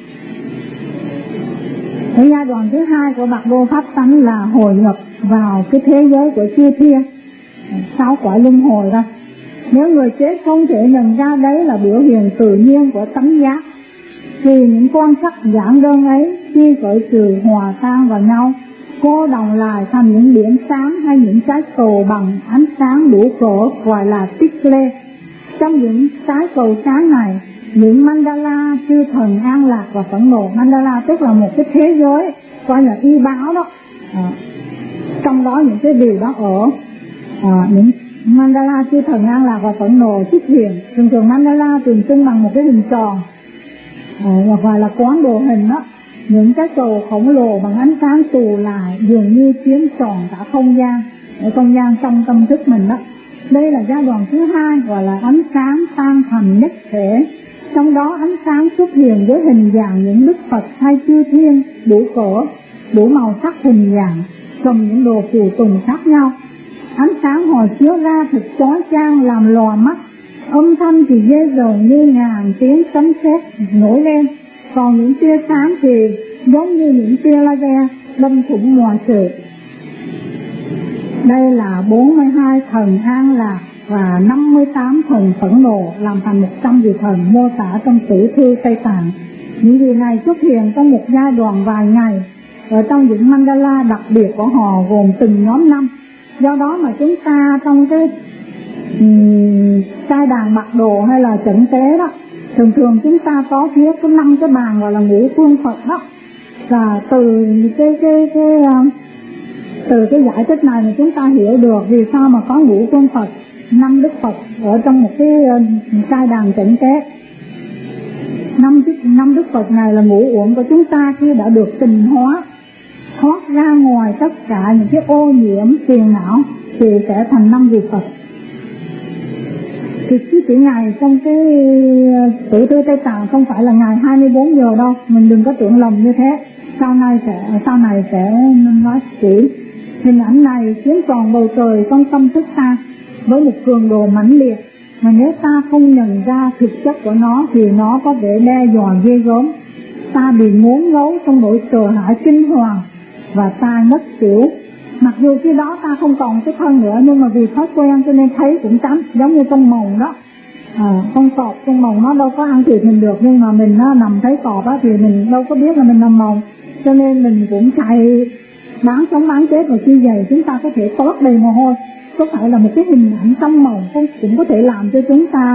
Ở giai đoạn thứ hai của Bát Đô Pháp Tánh là hội nhập vào cái thế giới của chư thiên, sáu cõi luân hồi ra. Nếu người chết không thể nhận ra đấy là biểu hiện tự nhiên của tánh giác, thì những quan sắc giản đơn ấy khi khởi sự hòa tan vào nhau, cô đồng lại thành những điểm sáng hay những trái cầu bằng ánh sáng đủ cỡ gọi là tích lê. Trong những trái cầu sáng này, những mandala chư thần an lạc và phẫn nộ. Mandala tức là một cái thế giới gọi là y báo đó. À, trong đó những cái điều đó ở à, những mandala chư thần an lạc và phẫn nộ xuất hiện. Thường thường mandala tượng trưng bằng một cái hình tròn, à, hoặc gọi là quán đồ hình đó. Những cái cầu khổng lồ bằng ánh sáng tù lại dường như chiếm tròn cả không gian, ở không gian trong tâm thức mình đó. Đây là giai đoạn thứ hai, gọi là ánh sáng tan thành nhất thể. Trong đó ánh sáng xuất hiện với hình dạng những đức Phật hay chư thiên đủ cỡ, đủ màu sắc hình dạng, cầm những đồ phù tùng khác nhau. Ánh sáng hồi chiếu ra thật chói chang làm lòa mắt, âm thanh thì ghê rợn như ngàn tiếng sấm sét nổi lên, còn những tia sáng thì giống như những tia laser đâm thủng mọi sự. Đây là bốn mươi hai thần an lạc và năm mươi tám thần phẫn nộ làm thành một trăm vị thần mô tả trong Tử thư Tây Tạng. Những vị này xuất hiện trong một giai đoạn vài ngày ở trong những mandala đặc biệt của họ, gồm từng nhóm năm. Do đó mà chúng ta trong cái um, trai đàn Bát Đồ hay là chẩn tế đó, thường thường chúng ta có phía có năm cái bàn gọi là ngũ phương Phật đó. Và từ cái cái cái uh, từ cái giải thích này mà chúng ta hiểu được vì sao mà có ngũ phương Phật, năm đức Phật ở trong một cái uh, trai đàn chẩn tế. Năm năm đức Phật này là ngũ uẩn của chúng ta khi đã được tịnh hóa, thoát ra ngoài tất cả những cái ô nhiễm phiền não thì sẽ thành năm vị Phật. Thì cái chữ ngày trong cái Tử thư Tây Tạng không phải là ngày hai mươi bốn giờ đâu, mình đừng có tưởng lầm như thế. Sau này sẽ sau này sẽ nói kỹ. Hình ảnh này chiếm tròn bầu trời trong tâm thức ta với một cường độ mãnh liệt, mà nếu ta không nhận ra thực chất của nó thì nó có thể đe dọa ghê gớm. Ta bị ngốn ngấu trong nỗi sợ hãi kinh hoàng và ta ngất xỉu. Mặc dù khi đó ta không còn cái thân nữa, nhưng mà vì thói quen cho nên thấy cũng tránh, giống như con mồng đó. À, con cọp, con mồng nó đâu có ăn thịt mình được, nhưng mà mình nó nằm thấy cọp á thì mình đâu có biết là mình nằm mồng, cho nên mình cũng chạy bán sống bán chết. Và khi vậy chúng ta có thể toát đầy mồ hôi. Có phải là một cái hình ảnh trong mồng cũng, cũng có thể làm cho chúng ta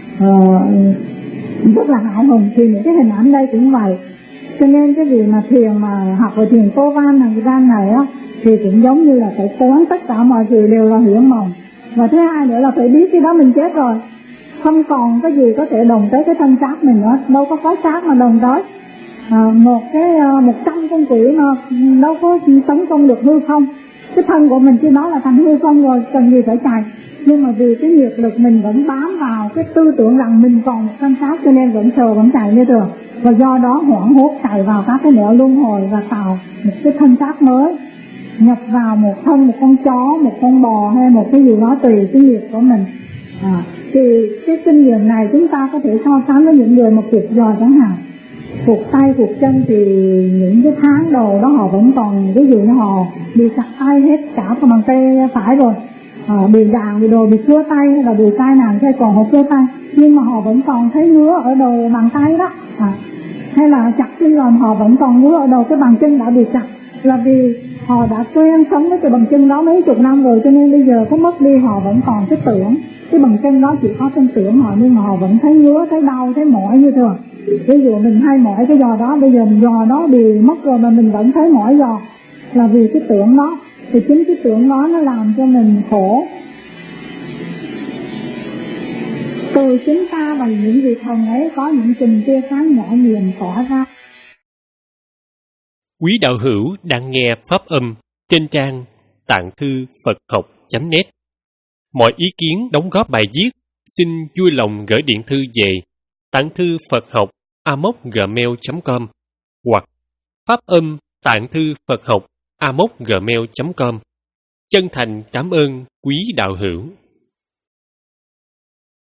uh, rất là hãi hùng. Thì những cái hình ảnh đây cũng vậy. Cho nên cái gì mà thiền mà học về thiền Tô Van này, gian này á, thì cũng giống như là phải quán tất cả mọi sự đều là huyễn mộng. Và thứ hai nữa là phải biết cái đó mình chết rồi, không còn cái gì có thể đồng tới cái thân xác mình nữa, đâu có có xác mà đồng tới. À, một cái một trăm con quỷ nó đâu có tấn công được hư không. Cái thân của mình khi đó là thành hư không rồi, cần gì phải chạy. Nhưng mà vì cái nghiệp lực mình vẫn bám vào cái tư tưởng rằng mình còn một thân xác, cho nên vẫn sờ vẫn chạy như thường. Và do đó hoảng hốt chạy vào các cái nẻo luân hồi và tạo một cái thân xác mới, nhập vào một thân một con chó, một con bò hay một cái gì đó tùy cái nghiệp của mình. À, thì cái kinh nghiệm này chúng ta có thể so sánh với những người mà cụt giò chẳng hạn. Cụt tay cụt chân thì những cái tháng đầu đó họ vẫn còn, ví dụ như họ bị sặc tay hết cả bằng tay phải rồi, à, bị đạn, bị đồ, bị cưa tay hay là bị tai nạn hay còn họ cưa tay, nhưng mà họ vẫn còn thấy ngứa ở đầu bàn tay đó. À, hay là chặt chân rồi họ vẫn còn ngứa ở đầu cái bàn chân đã bị chặt, là vì họ đã quen sống với cái bàn chân đó mấy chục năm rồi, cho nên bây giờ có mất đi họ vẫn còn cái tưởng cái bàn chân đó chỉ có trong tưởng họ, nhưng mà họ vẫn thấy ngứa, thấy đau, thấy mỏi như thường. Ví dụ mình hay mỏi cái giò đó, bây giờ giò đó bị mất rồi mà mình vẫn thấy mỏi giò, là vì cái tưởng đó. Thì chính cái tưởng đó nó làm cho mình khổ. Từ chính ta và những vị thần ấy có những tình tia sáng nhỏ nhiệm tỏa ra. Quý đạo hữu đang nghe pháp âm trên trang tạng thư Phật học chấm net. Mọi ý kiến đóng góp bài viết xin vui lòng gửi điện thư về tạng thư Phật học a m o c gmail chấm com hoặc pháp âm tạng thư Phật học a m o c gmail chấm com. Chân thành cảm ơn quý đạo hữu.